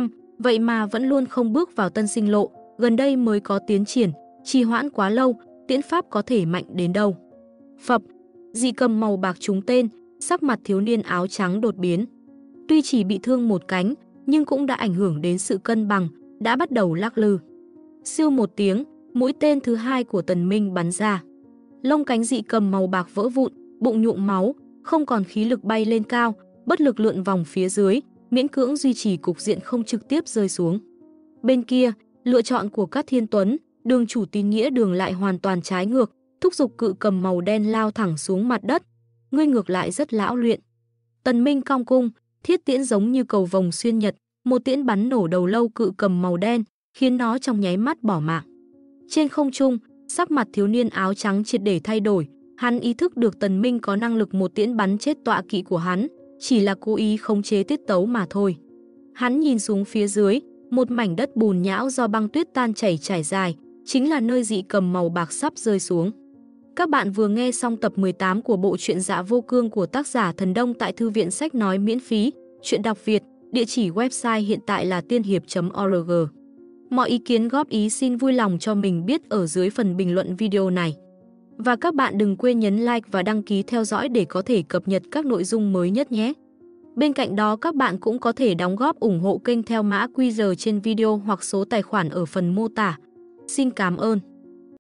Vậy mà vẫn luôn không bước vào tân sinh lộ, gần đây mới có tiến triển, trì hoãn quá lâu, tiễn pháp có thể mạnh đến đâu. Phập, dị cầm màu bạc trúng tên, sắc mặt thiếu niên áo trắng đột biến. Tuy chỉ bị thương một cánh, nhưng cũng đã ảnh hưởng đến sự cân bằng, đã bắt đầu lắc lư. Siêu một tiếng, mũi tên thứ hai của Tần Minh bắn ra. Lông cánh dị cầm màu bạc vỡ vụn, bụng nhuộm máu, không còn khí lực bay lên cao, bất lực lượn vòng phía dưới, miễn cưỡng duy trì cục diện không trực tiếp rơi xuống. Bên kia, lựa chọn của Cát Thiên Tuấn, đường chủ tín nghĩa đường lại hoàn toàn trái ngược, thúc giục cự cầm màu đen lao thẳng xuống mặt đất. Ngươi ngược lại rất lão luyện. Tần Minh cong cung, thiết tiễn giống như cầu vồng xuyên nhật, một tiễn bắn nổ đầu lâu cự cầm màu đen, khiến nó trong nháy mắt bỏ mạng. Trên không trung, sắc mặt thiếu niên áo trắng triệt để thay đổi, hắn ý thức được Tần Minh có năng lực một tiễn bắn chết tọa kỵ của hắn, chỉ là cố ý khống chế tiết tấu mà thôi. Hắn nhìn xuống phía dưới, một mảnh đất bùn nhão do băng tuyết tan chảy trải dài, chính là nơi dị cầm màu bạc sắp rơi xuống. Các bạn vừa nghe xong tập 18 của bộ truyện Dạ Vô Cương của tác giả Thần Đông tại thư viện sách nói miễn phí, truyện đọc Việt, địa chỉ website hiện tại là tiên hiệp.org. Mọi ý kiến góp ý xin vui lòng cho mình biết ở dưới phần bình luận video này. Và các bạn đừng quên nhấn like và đăng ký theo dõi để có thể cập nhật các nội dung mới nhất nhé. Bên cạnh đó các bạn cũng có thể đóng góp ủng hộ kênh theo mã QR trên video hoặc số tài khoản ở phần mô tả. Xin cảm ơn.